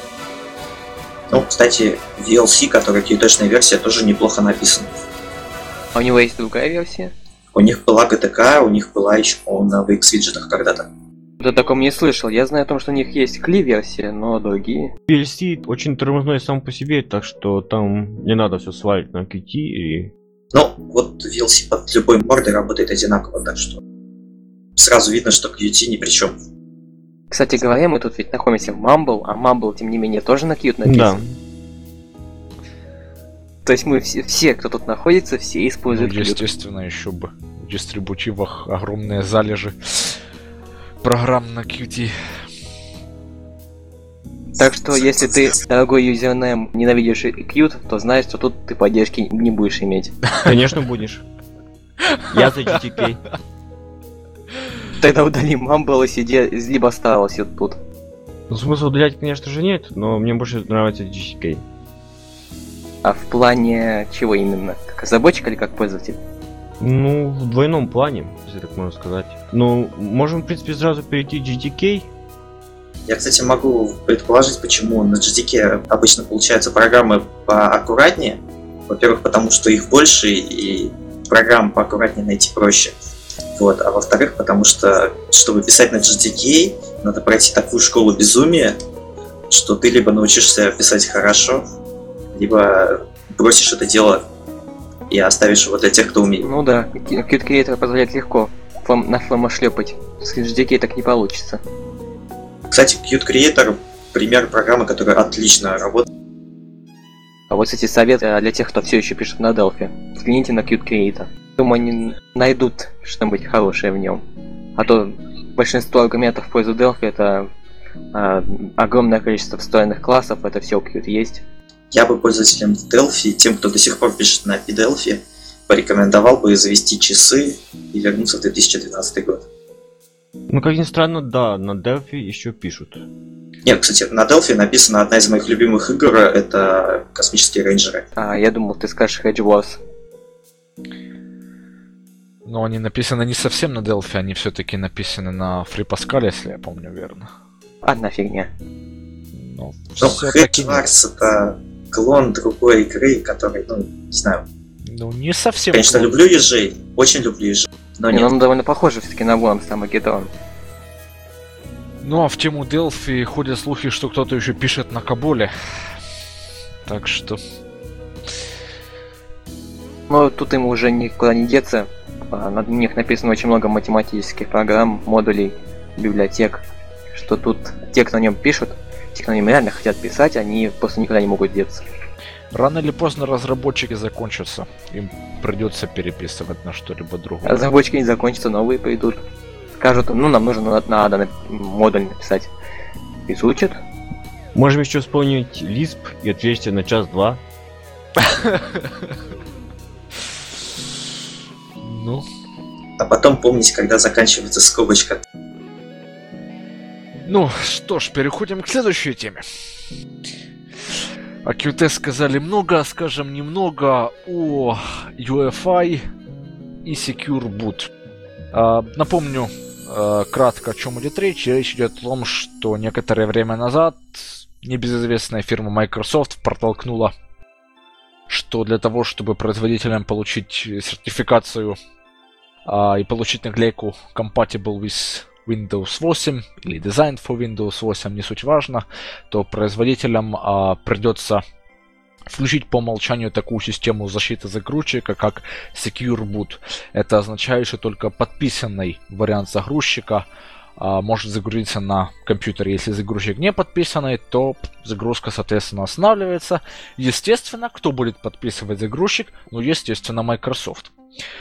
S4: Кстати, VLC, которая Qt-шная версия, тоже неплохо написана.
S3: А у него есть другая версия?
S4: У них была GTK, у них была еще, на VX-виджетах когда-то.
S3: Я о таком не слышал. Я знаю о том, что у них есть CLI-версия, но другие...
S2: VLC очень тормозной сам по себе, так что там не надо все свалить на Qt и...
S4: Вот VLC под любой мордой работает одинаково, так что сразу видно, что Qt ни при чем.
S3: Кстати говоря, мы тут ведь находимся в Mumble, а Mumble, тем не менее, тоже на Qt написан.
S2: Да.
S3: То есть мы все, кто тут находится, все используют Qt.
S1: Естественно, еще бы. В дистрибутивах огромные залежи программ на Qt.
S3: Так что, если ты, дорогой юзернейм, ненавидишь Qt, то знаешь, что тут ты поддержки не будешь иметь.
S2: Конечно будешь. Я за GTK.
S3: Тогда удали Mumble и сиди, либо старался тут.
S2: Ну, смысла удалять, конечно же, нет, но мне больше нравится GTK.
S3: А в плане чего именно? Как разработчик или как пользователь?
S2: Ну, в двойном плане, если так можно сказать. Ну, можем, в принципе, сразу перейти к GTK.
S4: Я, кстати, могу предположить, почему на GTK обычно получаются программы поаккуратнее. Во-первых, потому что их больше, и программ поаккуратнее найти проще. Вот. А во-вторых, потому что, чтобы писать на GTK, надо пройти такую школу безумия, что ты либо научишься писать хорошо, либо бросишь это дело и оставишь его для тех, кто умеет.
S3: Ну да, Qt Creator позволяет легко на флэма шлепать. С GTK так не получится.
S4: Кстати, Qt Creator — пример программы, которая отлично работает.
S3: А вот, кстати, совет для тех, кто все еще пишет на Delphi. Взгляните на Qt Creator. Думаю, они найдут что-нибудь хорошее в нем. А то большинство аргументов в пользу Delphi — это огромное количество встроенных классов, это все у Qt есть.
S4: Я бы пользователям Delphi, тем, кто до сих пор пишет на PDelphi, порекомендовал бы завести часы и вернуться в 2012 год.
S2: Ну, как ни странно, да, на Delphi еще пишут.
S4: Нет, кстати, на Delphi написана одна из моих любимых игр, это «Космические рейнджеры».
S3: Я думал, ты скажешь Hedge Wars.
S1: Но они написаны не совсем на Delphi, они все-таки написаны на FreePascal, если я помню верно.
S3: Одна фигня.
S1: Но
S4: Hedge Wars — это клон другой игры, который, не знаю.
S1: Ну, не совсем.
S4: Конечно,
S1: клон.
S4: люблю ежей, очень люблю ежей, но нет.
S3: Он довольно похож все-таки на Worms, Armageddon.
S1: Ну, а в тему Delphi ходят слухи, что кто-то еще пишет на Каболе. Так что...
S3: Но тут ему уже никуда не деться. На них написано очень много математических программ, модулей, библиотек. Что тут те, кто на нем пишут, те, кто на нем реально хотят писать, они просто никуда не могут деться.
S1: Рано или поздно разработчики закончатся. Им придется переписывать на что-либо другое.
S3: Разработчики не закончатся, новые придут. Скажут, нам надо модуль написать. Изучат.
S2: Можем еще вспомнить Lisp и отвлечься на час-два.
S1: Ну.
S4: А потом помнить, когда заканчивается скобочка.
S1: Ну, что ж, переходим к следующей теме. О Qt сказали много, скажем немного о UEFI и Secure Boot. Напомню кратко, о чем идет речь. Речь идет о том, что некоторое время назад небезызвестная фирма Microsoft протолкнула, что для того, чтобы производителям получить сертификацию и получить наклейку Compatible with Windows 8 или Designed for Windows 8, не суть важно, то производителям придется включить по умолчанию такую систему защиты загрузчика, как Secure Boot. Это означает, что только подписанный вариант загрузчика может загрузиться на компьютере. Если загрузчик не подписанный, то загрузка, соответственно, останавливается. Естественно, кто будет подписывать загрузчик? Ну, естественно, Microsoft.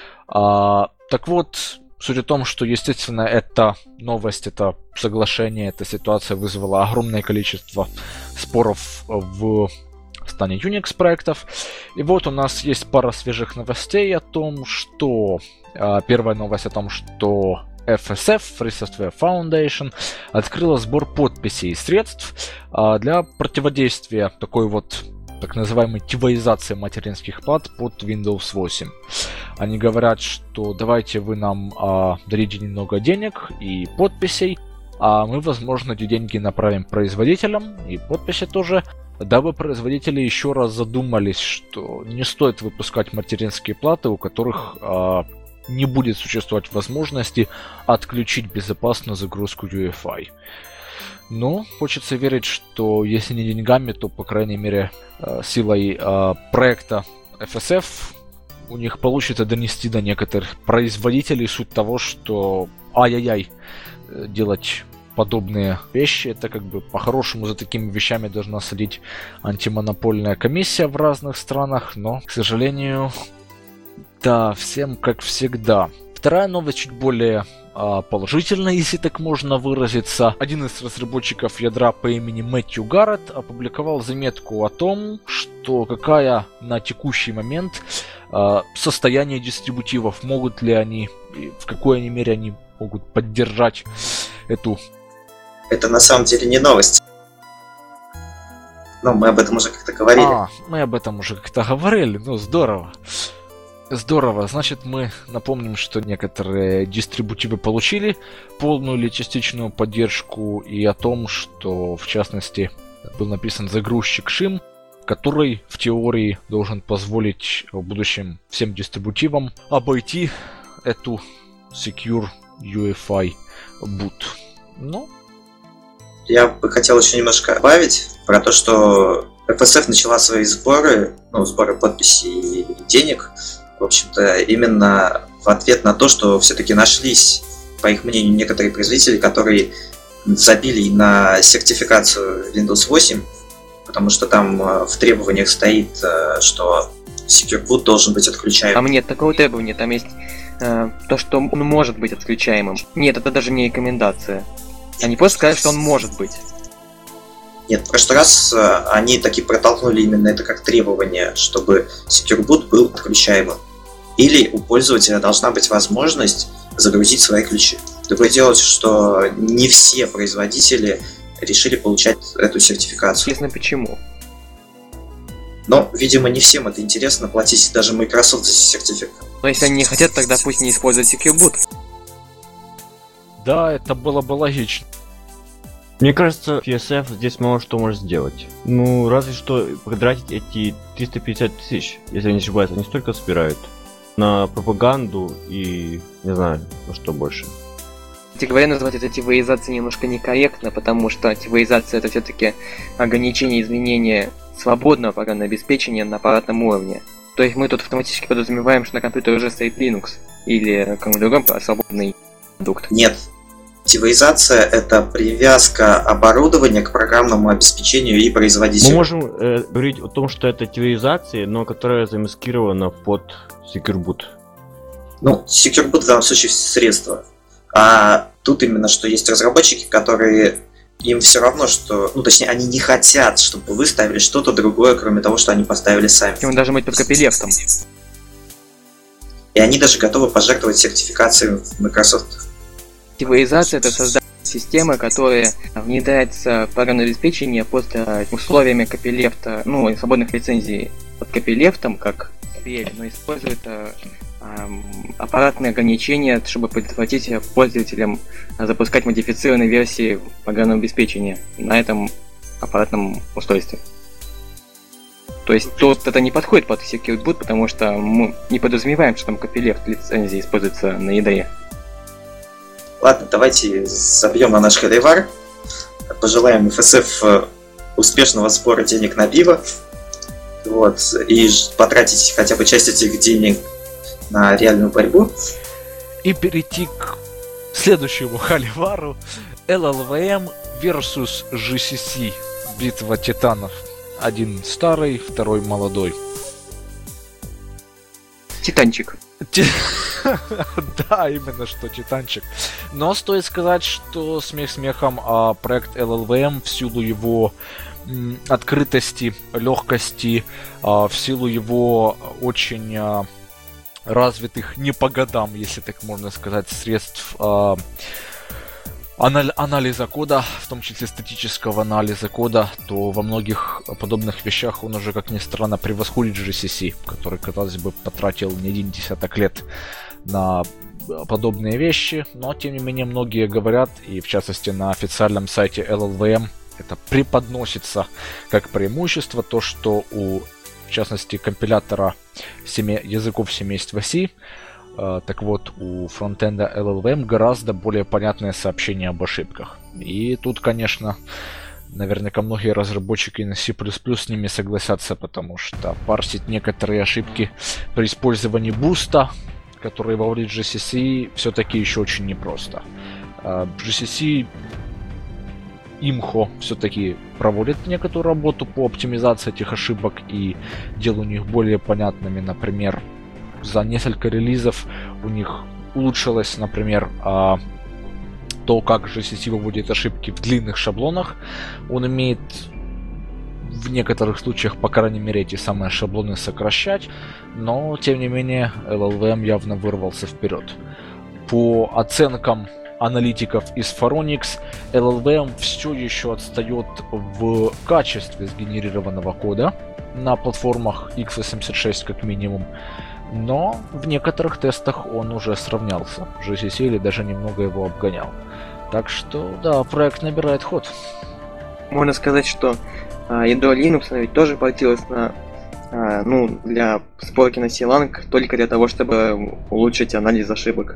S1: Так вот, суть в том, что, естественно, эта новость, это соглашение, эта ситуация вызвала огромное количество споров в стане Unix проектов. И вот у нас есть пара свежих новостей о том, что... Первая новость о том, что FSF, Free Software Foundation, открыла сбор подписей и средств для противодействия такой вот так называемой тивоизации материнских плат под Windows 8. Они говорят, что давайте вы нам дадите немного денег и подписей, а мы, возможно, эти деньги направим производителям и подписи тоже, дабы производители еще раз задумались, что не стоит выпускать материнские платы, у которых не будет существовать возможности отключить безопасную загрузку UEFI. Но хочется верить, что если не деньгами, то, по крайней мере, силой проекта FSF у них получится донести до некоторых производителей суть того, что делать подобные вещи, это как бы по-хорошему за такими вещами должна следить антимонопольная комиссия в разных странах, но, к сожалению, да, всем как всегда. Вторая новость чуть более положительная, если так можно выразиться. Один из разработчиков ядра по имени Мэтью Гарретт опубликовал заметку о том, что какая на текущий момент состояние дистрибутивов, могут ли они, в какой мере они могут поддержать эту...
S4: Это на самом деле не новость. Но мы об этом уже как-то говорили.
S1: Мы об этом уже как-то говорили, ну здорово. Здорово, значит мы напомним, что некоторые дистрибутивы получили полную или частичную поддержку, и о том, что в частности был написан загрузчик Shim, который в теории должен позволить в будущем всем дистрибутивам обойти эту Secure UEFI boot. Ну,
S4: я бы хотел еще немножко добавить про то, что FSF начала свои сборы, сборы подписей и денег, в общем-то, именно в ответ на то, что все-таки нашлись, по их мнению, некоторые производители, которые забили на сертификацию Windows 8, потому что там в требованиях стоит, что Secure Boot должен быть отключаемым.
S3: Там нет такого требования, там есть то, что он может быть отключаемым. Нет, это даже не рекомендация. Они просто сказали, что он может быть.
S4: Нет, в прошлый раз они таки протолкнули именно это как требование, чтобы Secure Boot был отключаемым. Или у пользователя должна быть возможность загрузить свои ключи. Другое дело, что не все производители решили получать эту сертификацию.
S3: Интересно, почему?
S4: Но, видимо, не всем это интересно, платить даже Microsoft за сертификат.
S3: Но если они не хотят, тогда пусть не используют Secure Boot.
S1: да, это было бы логично.
S2: Мне кажется, PSF здесь мало что может сделать. Ну, разве что потратить эти 350 тысяч, если я не ошибаюсь, они столько собирают. На пропаганду и не знаю, на что больше.
S3: Кстати говоря, называть это тивоизацией немножко некорректно, потому что тивоизация это все-таки ограничение изменения свободного программного обеспечения на аппаратном уровне. То есть мы тут автоматически подразумеваем, что на компьютере уже стоит Linux или какой-нибудь другой свободный продукт.
S4: Нет. Тивоизация — это привязка оборудования к программному обеспечению и производителю.
S2: Мы можем говорить о том, что это тивоизация, но которая замаскирована под Secure Boot.
S4: Ну, Secure Boot в данном случае средство. А тут именно, что есть разработчики, которые им все равно, что... точнее, они не хотят, чтобы вы ставили что-то другое, кроме того, что они поставили сами.
S3: Он даже быть под копилефтом.
S4: И они даже готовы пожертвовать сертификацией в Microsoft.
S3: Тивоизация это создание системы, которая внедряется в программное обеспечение под условиями копилефта, свободных лицензий под копилефтом, как PL, но использует аппаратные ограничения, чтобы предотвратить пользователям запускать модифицированные версии программного обеспечения на этом аппаратном устройстве. То есть тут это не подходит под Secure Boot, потому что мы не подразумеваем, что там копилефт лицензии используется на ядре.
S4: Ладно, давайте забьем на наш холивар, пожелаем FSF успешного сбора денег на пиво, и потратить хотя бы часть этих денег на реальную борьбу.
S1: И перейти к следующему холивару. LLVM versus GCC. Битва титанов. Один старый, второй молодой.
S3: Титанчик.
S1: Да, именно что титанчик. Но стоит сказать, что смех смехом, проект LLVM в силу его открытости, легкости, в силу его очень развитых не по годам, если так можно сказать, средств анализа кода, в том числе статического анализа кода, то во многих подобных вещах он уже, как ни странно, превосходит GCC, который, казалось бы, потратил не один десяток лет на подобные вещи, но тем не менее многие говорят, и в частности на официальном сайте LLVM это преподносится как преимущество, то что в частности компилятора языков семейства C, так вот, у фронтенда LLVM гораздо более понятное сообщение об ошибках. И тут, конечно, наверняка многие разработчики на C++ с ними согласятся, потому что парсить некоторые ошибки при использовании буста, который выводит GCC, все-таки еще очень непросто. GCC Imho все-таки проводит некоторую работу по оптимизации этих ошибок и деланию их более понятными. Например, за несколько релизов у них улучшилось, например, то, как GCC выводит ошибки в длинных шаблонах. Он умеет в некоторых случаях, по крайней мере, эти самые шаблоны сокращать, но, тем не менее, LLVM явно вырвался вперед. По оценкам аналитиков из Phoronix, LLVM все еще отстает в качестве сгенерированного кода на платформах x86 как минимум, но в некоторых тестах он уже сравнялся с GCC или даже немного его обгонял. Так что, да, проект набирает ход.
S3: Можно сказать, что ядро Linux ведь тоже портилось на, для сборки на C-Lang только для того, чтобы улучшить анализ ошибок.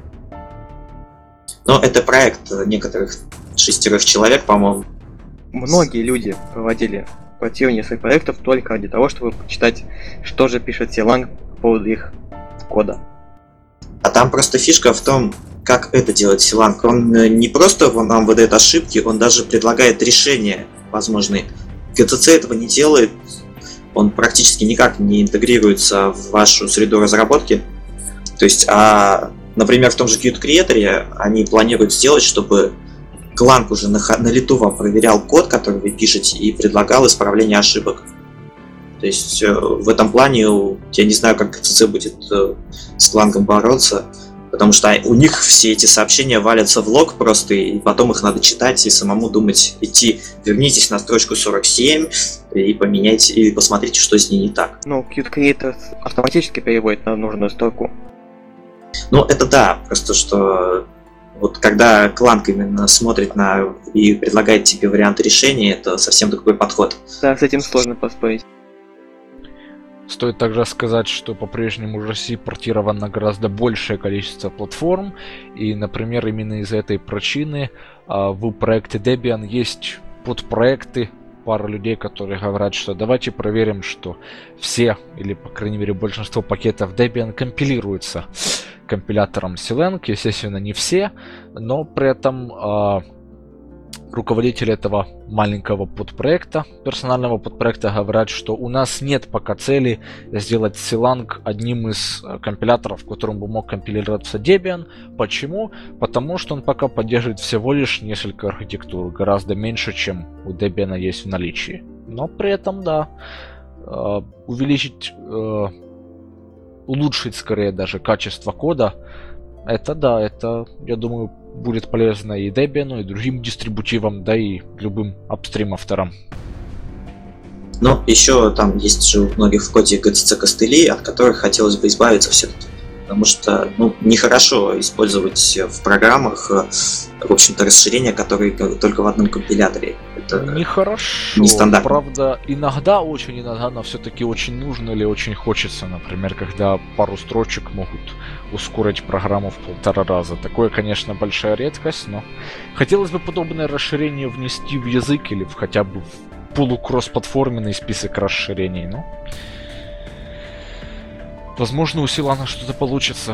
S4: Но это проект некоторых 6 человек, по-моему.
S3: Многие люди проводили портирование своих проектов только для того, чтобы почитать, что же пишет C-Lang по поводу их кода.
S4: А там просто фишка в том, как это делает C-Lang. Он не просто нам выдает ошибки, он даже предлагает решения возможные. GCC этого не делает, он практически никак не интегрируется в вашу среду разработки. То есть, например, в том же Qt Creator они планируют сделать, чтобы Clang уже на лету вам проверял код, который вы пишете, и предлагал исправление ошибок. То есть в этом плане я не знаю, как GCC будет с Clang бороться, потому что у них все эти сообщения валятся в лог просто, и потом их надо читать и самому думать, вернитесь на строчку 47 и поменяйте, или посмотрите, что с ней не так.
S3: Ну, Qt Creator автоматически переводит на нужную строку.
S4: Ну, это да, просто что вот когда Clang именно смотрит и предлагает тебе варианты решения, это совсем другой подход.
S3: Да, с этим сложно поспорить.
S1: Стоит также сказать, что по-прежнему GCC портирован на гораздо большее количество платформ, и, например, именно из-за этой причины в проекте Debian есть подпроекты, пара людей, которые говорят, что давайте проверим, что все, или, по крайней мере, большинство пакетов Debian компилируются компилятором C-Lang. Естественно, не все, но при этом руководители этого маленького подпроекта, персонального подпроекта, говорят, что у нас нет пока цели сделать C-Lang одним из компиляторов, в котором бы мог компилироваться Debian. Почему? Потому что он пока поддерживает всего лишь несколько архитектур, гораздо меньше, чем у Debian есть в наличии. Но при этом, да, улучшить скорее даже качество кода, это, я думаю, будет полезно и Debian, и другим дистрибутивам, да и любым апстрим-авторам.
S4: Но еще там есть же у многих в коде GCC костыли, от которых хотелось бы избавиться все-таки. Потому что нехорошо использовать в программах, в общем-то, расширения, которые только в одном компиляторе. Это
S1: нехорошо.
S4: Нестандартно.
S1: Правда, иногда, но все-таки очень нужно или очень хочется. Например, когда пару строчек могут ускорить программу в 1,5 раза. Такое, конечно, большая редкость, но хотелось бы подобное расширение внести в язык или хотя бы в полукросс-платформенный список расширений. Но возможно, у C-Lang что-то получится.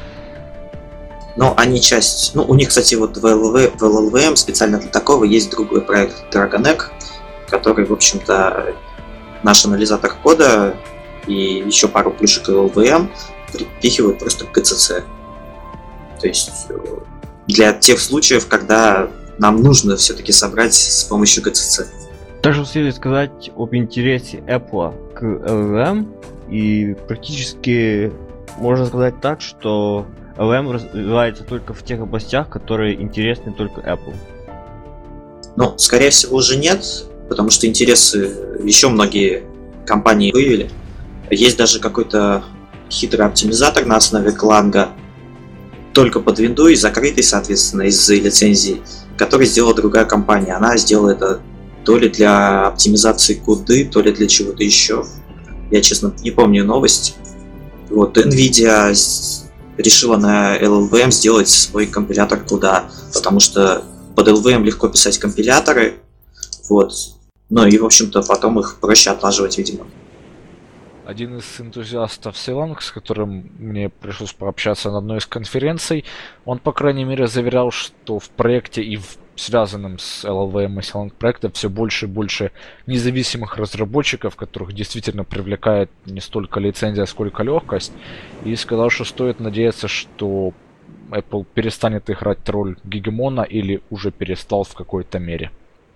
S4: Но они часть... у них, кстати, вот в LLVM специально для такого есть другой проект Dragon Egg, который, в общем-то, наш анализатор кода и еще пару плюшек LLVM припихивают просто к GCC. То есть для тех случаев, когда нам нужно все-таки собрать с помощью GCC.
S2: Также следует сказать об интересе Apple к LLVM, и практически можно сказать так, что LLVM развивается только в тех областях, которые интересны только Apple.
S4: Скорее всего, уже нет, потому что интересы еще многие компании выявили. Есть даже какой-то хитрый оптимизатор на основе Clang, только под Windows, закрытый, соответственно, из-за лицензии, который сделала другая компания. Она сделала это то ли для оптимизации коды, то ли для чего-то еще. Я, честно, не помню новость. Вот, Nvidia решила на LLVM сделать свой компилятор кода, потому что под LLVM легко писать компиляторы. Вот. И, в общем-то, потом их проще отлаживать, видимо.
S1: Один из энтузиастов C-Lang, с которым мне пришлось пообщаться на одной из конференций, он, по крайней мере, заверял, что в проекте и в связанным с LLVM и Silent проектом все больше и больше независимых разработчиков, которых действительно привлекает не столько лицензия, сколько легкость. И сказал, что стоит надеяться, что Apple перестанет играть роль гегемона или уже перестал в какой-то мере.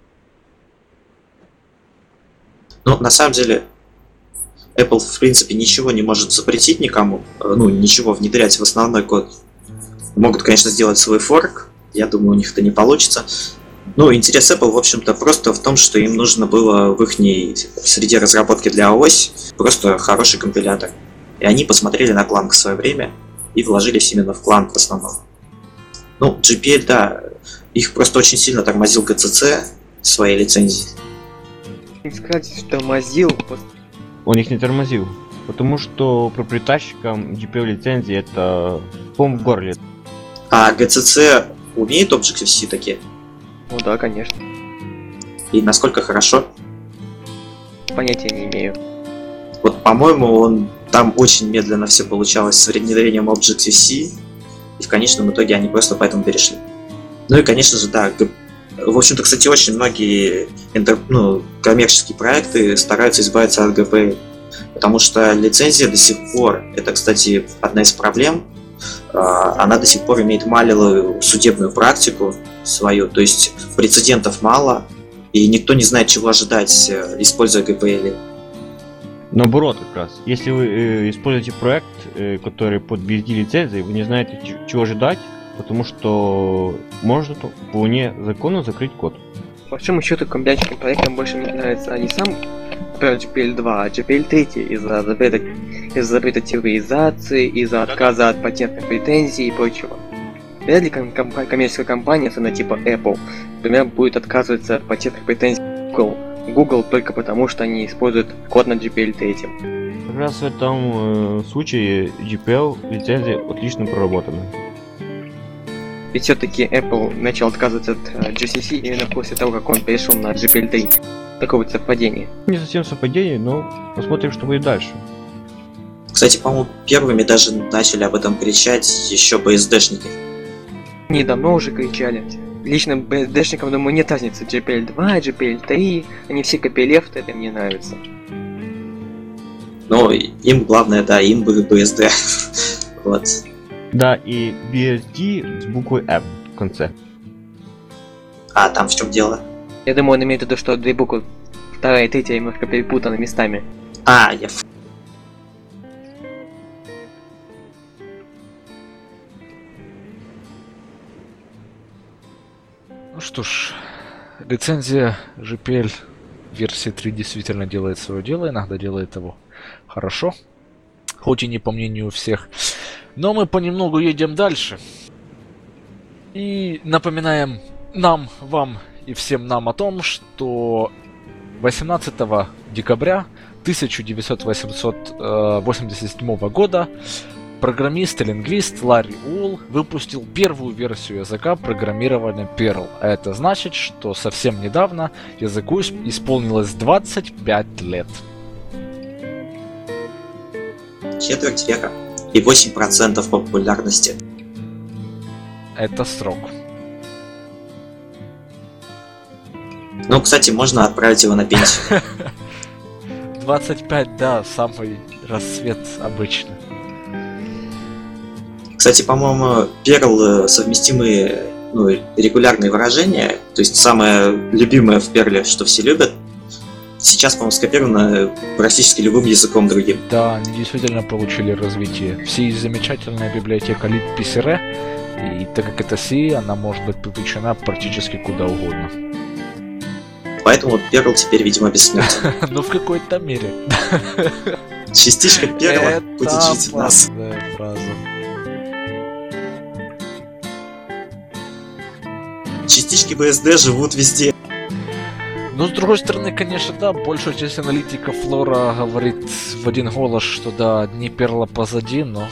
S4: Ну, на самом деле, Apple, в принципе, ничего не может запретить никому, ну, ничего внедрять в основной код. Могут, конечно, сделать свой форк, я думаю, у них это не получится. Ну, интерес Apple, в общем-то, просто в том, что им нужно было в их среде разработки для iOS просто хороший компилятор. И они посмотрели на Clang в свое время и вложились именно в Clang в основном. Ну, GPL, да, их просто очень сильно тормозил GCC своей лицензии.
S3: Сказать, что тормозил.
S2: Он их не тормозил, потому что проприетарщикам GPL лицензии это ком в горле.
S4: А GCC умеет Objective-C такие?
S3: Ну да, конечно.
S4: И насколько хорошо?
S3: Понятия не имею.
S4: Вот, по-моему, там очень медленно все получалось с внедрением Objective-C, и в конечном итоге они просто поэтому перешли. Ну и, конечно же, да, в общем-то, кстати, очень многие коммерческие проекты стараются избавиться от GPL, потому что лицензия до сих пор, это, кстати, одна из проблем, она до сих пор имеет малую судебную практику свою, то есть прецедентов мало, и никто не знает, чего ожидать, используя GPL.
S2: Наоборот, как раз. Если вы используете проект, который под BSD лицензией, вы не знаете, чего ожидать, потому что можно вполне законно закрыть код.
S3: По большому счету, комбинатчиким проектам больше мне нравится не сам, например, GPL 2, а GPL 3 из-за запрета терроризации, из-за отказа от патентных претензий и прочего. Вряд ли коммерческая компания, особенно типа Apple, например, будет отказываться от патентных претензий Google только потому, что они используют код на GPL 3.
S2: Как раз в этом случае GPL лицензия отлично проработана.
S3: Ведь все-таки Apple начал отказываться от GCC именно после того, как он перешел на GPL 3. Такое вот совпадение.
S2: Не совсем совпадение, но посмотрим, что будет дальше.
S4: Кстати, по-моему, первыми даже начали об этом кричать еще BSD-шники.
S3: Они давно уже кричали. Лично BSD-шникам, думаю, нет разницы. GPL 2, GPL 3, они все копилефты, это мне нравится.
S4: Но им главное, да, им бы BSD. Вот.
S2: Да, и BSD с буквой F в конце.
S4: А там в чем дело?
S3: Я думаю, он имеет в виду, что две буквы, вторая и третья немножко перепутаны местами.
S4: Я...
S1: Ну что ж, лицензия GPL версии 3 действительно делает свое дело, иногда делает его хорошо, хоть и не по мнению всех. Но мы понемногу едем дальше. И напоминаем нам, вам и всем нам о том, что 18 декабря 1987 года программист и лингвист Ларри Уолл выпустил первую версию языка программирования Perl. А это значит, что совсем недавно языку исполнилось 25 лет.
S4: Четверть века. И 8% популярности.
S1: Это срок.
S4: Ну, кстати, можно отправить его на пенсию.
S1: 25, да, самый рассвет обычно.
S4: Кстати, по-моему, Perl совместимые, регулярные выражения, то есть самое любимое в Perl, что все любят, сейчас, по-моему, скопировано практически любым языком другим.
S1: Да, они действительно получили развитие. C есть замечательная библиотека libpsr, и так как это C, она может быть подключена практически куда угодно.
S4: Поэтому Perl теперь, видимо, бессмертен.
S1: Ну, в какой-то мере.
S4: Частичка Perl будет жить в нас. Частички BSD живут везде.
S1: Ну, с другой стороны, конечно, да, большая часть аналитиков Флора говорит в один голос, что да, дни Перла позади, но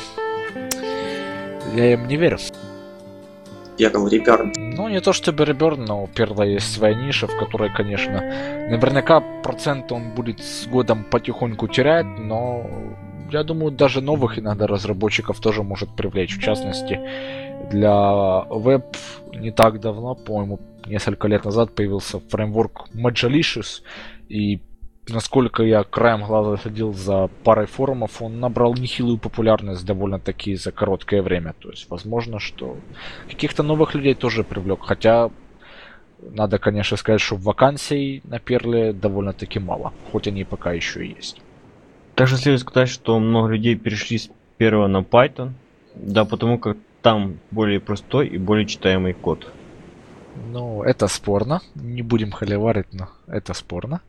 S1: я им не верю.
S4: Perl Reburn.
S1: Ну, не то чтобы Reburn, но у Перла есть своя ниша, в которой, конечно, наверняка процент он будет с годом потихоньку терять, но я думаю, даже новых иногда разработчиков тоже может привлечь. В частности, для веб не так давно, по-моему, несколько лет назад появился фреймворк Majalicious, и насколько я краем глаза следил за парой форумов, он набрал нехилую популярность довольно-таки за короткое время. То есть, возможно, что каких-то новых людей тоже привлек. Хотя, надо, конечно, сказать, что вакансий на Перле довольно-таки мало. Хоть они пока еще и есть.
S2: Также следует сказать, что много людей перешли с первого на Python. Да, потому как там более простой и более читаемый код.
S1: Ну, это спорно. Не будем холиварить, но это спорно.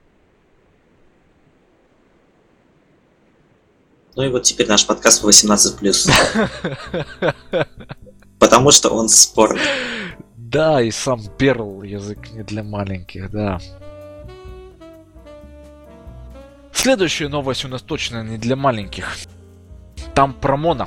S4: Ну и вот теперь наш подкаст 18+. Потому что он спорный.
S1: Да, и сам Perl язык не для маленьких, да. Следующая новость у нас точно не для маленьких. Там про моно.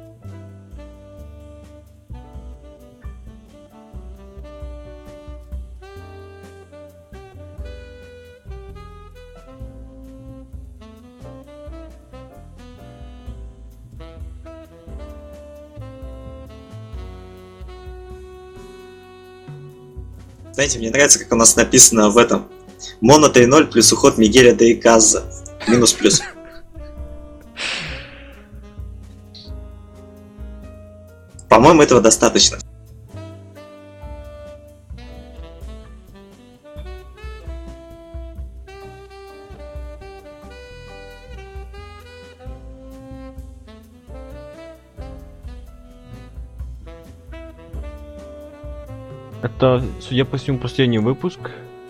S4: Знаете, мне нравится, как у нас написано в этом. Моно 3.0 плюс уход Мигеля де Иказа. Минус плюс. По-моему, этого достаточно.
S2: Это, судя по всему, последний выпуск.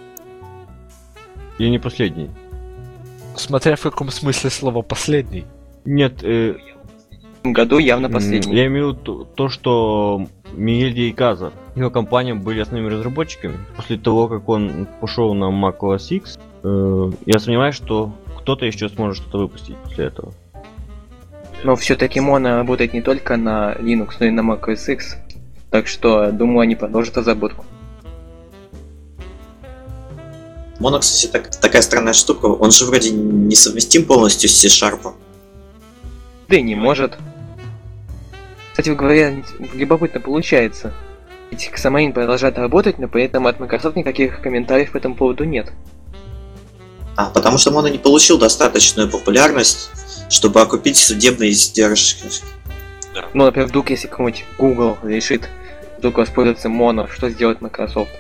S2: Или не последний?
S1: Смотря в каком смысле слова последний.
S2: Нет,
S3: В этом году явно последний.
S2: я имею в виду то, что Мигель де Иказа, его компания были основными разработчиками. После того, как он пошел на macOS X, я сомневаюсь, что кто-то еще сможет что-то выпустить после этого.
S3: Но все-таки Mono работает не только на Linux, но и на macOS X. Так что, думаю, они продолжат разработку.
S4: Моно, кстати, такая странная штука. Он же вроде не совместим полностью с C-Sharp.
S3: Да и не может. Кстати говоря, любопытно получается. Ведь Xamarin продолжает работать, но при этом от Microsoft никаких комментариев по этому поводу нет.
S4: Потому что Моно не получил достаточную популярность, чтобы окупить судебные издержки.
S3: Ну, например, вдруг если какой-нибудь Google решит вдруг воспользоваться Mono, что сделает Microsoft?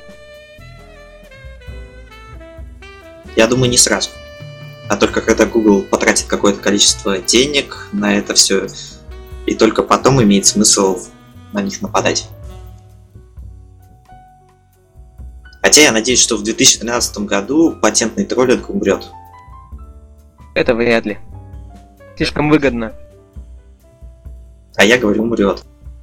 S4: Я думаю, не сразу. А только когда Google потратит какое-то количество денег на это все, и только потом имеет смысл на них нападать. Хотя я надеюсь, что в 2013 году патентный троллинг умрет.
S3: Это вряд ли. Слишком выгодно.
S4: А я говорю, умрет.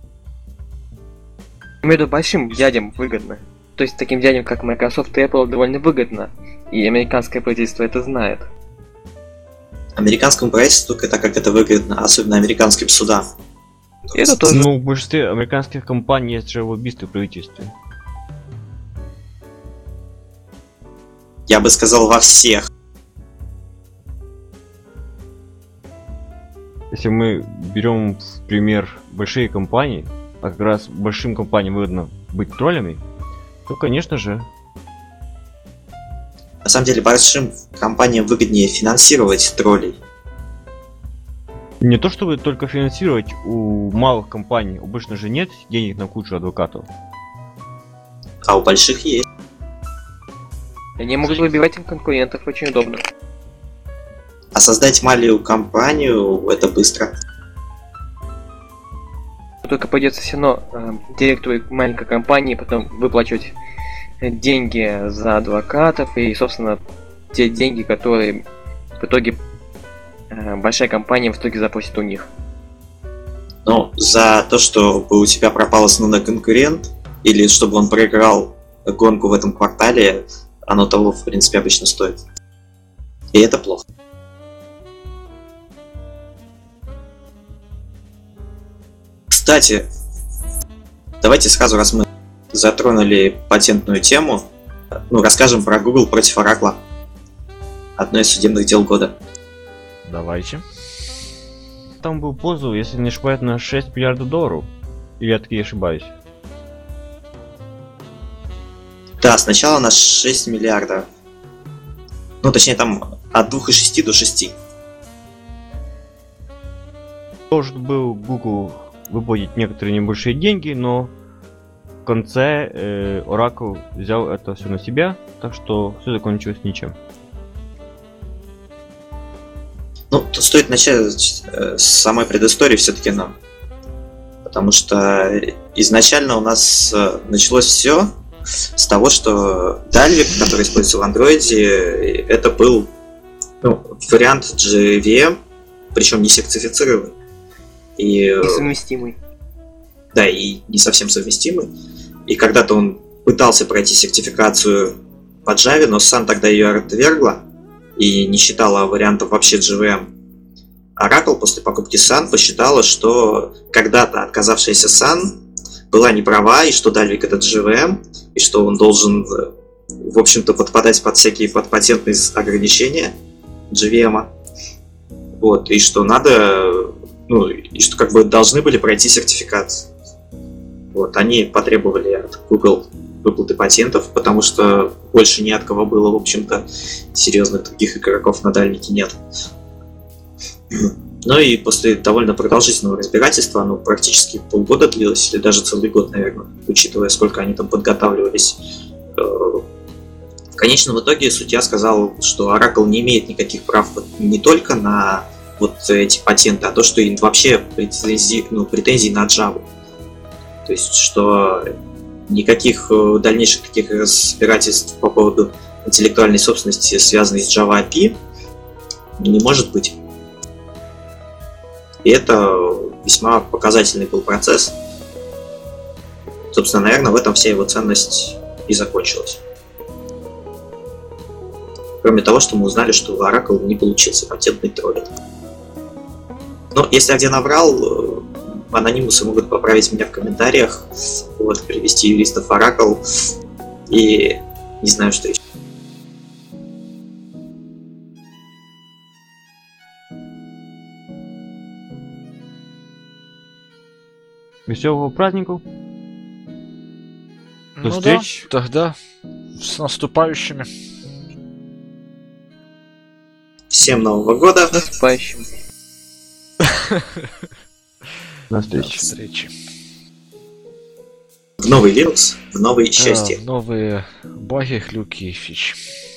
S3: Между большим дядям выгодно. То есть таким дядям, как Microsoft и Apple, довольно выгодно. И американское правительство это знает.
S4: Американскому правительству это как это выгодно, особенно американским судам.
S3: И это тоже.
S2: Ну, в большинстве американских компаний есть же лоббисты в правительстве.
S4: Я бы сказал, во всех.
S2: Если мы берем в пример большие компании, а как раз большим компаниям выгодно быть троллями, то, конечно же,
S4: На самом деле, большим компаниям выгоднее финансировать троллей.
S2: не то чтобы только финансировать, у малых компаний обычно же нет денег на кучу адвокатов.
S4: А у больших есть.
S3: Они могут выбивать конкурентов очень удобно.
S4: А создать маленькую компанию это быстро.
S3: Только придется все равно директору маленькой компании потом выплачивать деньги за адвокатов и, собственно, те деньги, которые в итоге большая компания в итоге запросит у них.
S4: Но за то, чтобы у тебя пропал основной конкурент, или чтобы он проиграл гонку в этом квартале, оно того, в принципе, обычно стоит. И это плохо. Кстати, давайте сразу, раз мы затронули патентную тему, расскажем про Google против Oracle. Одно из судебных дел года.
S1: Давайте.
S2: Там был позов, если не ошибаюсь, на $6 миллиардов. Или я таки ошибаюсь?
S4: Да, сначала на 6 миллиардов. Ну, точнее, там от 2,6 до 6.
S2: Должен был Google выплатить некоторые небольшие деньги, но в конце Oracle взял это все на себя, так что все закончилось ничем.
S4: Ну, тут стоит начать с самой предыстории все-таки нам. Потому что изначально у нас началось все с того, что Dalvik, который используется в Android, это был вариант JVM, причем не сертифицированный. И
S3: Несовместимый.
S4: Да, и не совсем совместимый. И когда-то он пытался пройти сертификацию по Java, но Sun тогда ее отвергла и не считала вариантов вообще JVM. Oracle после покупки Sun посчитала, что когда-то отказавшаяся Sun была не права, и что Dalvik это JVM, и что он должен, в общем-то, подпадать под всякие подпатентные ограничения JVM. Вот, и что надо, и что как бы должны были пройти сертификацию. Вот, они потребовали от Google выплаты патентов, потому что больше ни от кого было, в общем-то, серьезных других игроков на Dalvik нет. Ну и после довольно продолжительного разбирательства, оно практически полгода длилось, или даже целый год, наверное, учитывая, сколько они там подготавливались. В конечном итоге судья сказал, что Oracle не имеет никаких прав не только на вот эти патенты, а то, что им вообще претензий на Java. То есть, что никаких дальнейших таких разбирательств по поводу интеллектуальной собственности, связанной с Java API, не может быть. И это весьма показательный был процесс. Собственно, наверное, в этом вся его ценность и закончилась. Кроме того, что мы узнали, что у Oracle не получился патентный троллинг. Но если я где наврал, анонимусы могут поправить меня в комментариях, вот, привести юристов Oracle и не знаю, что еще.
S2: Веселого праздника. До
S1: Ну
S2: встреч.
S1: да, тогда с наступающими.
S4: Всем Нового года!
S3: С наступающим.
S2: До
S1: До
S2: встречи.
S1: встречи.
S4: В новый Linux, в новые счастья!
S1: Да, новые баги, глюки и фичи.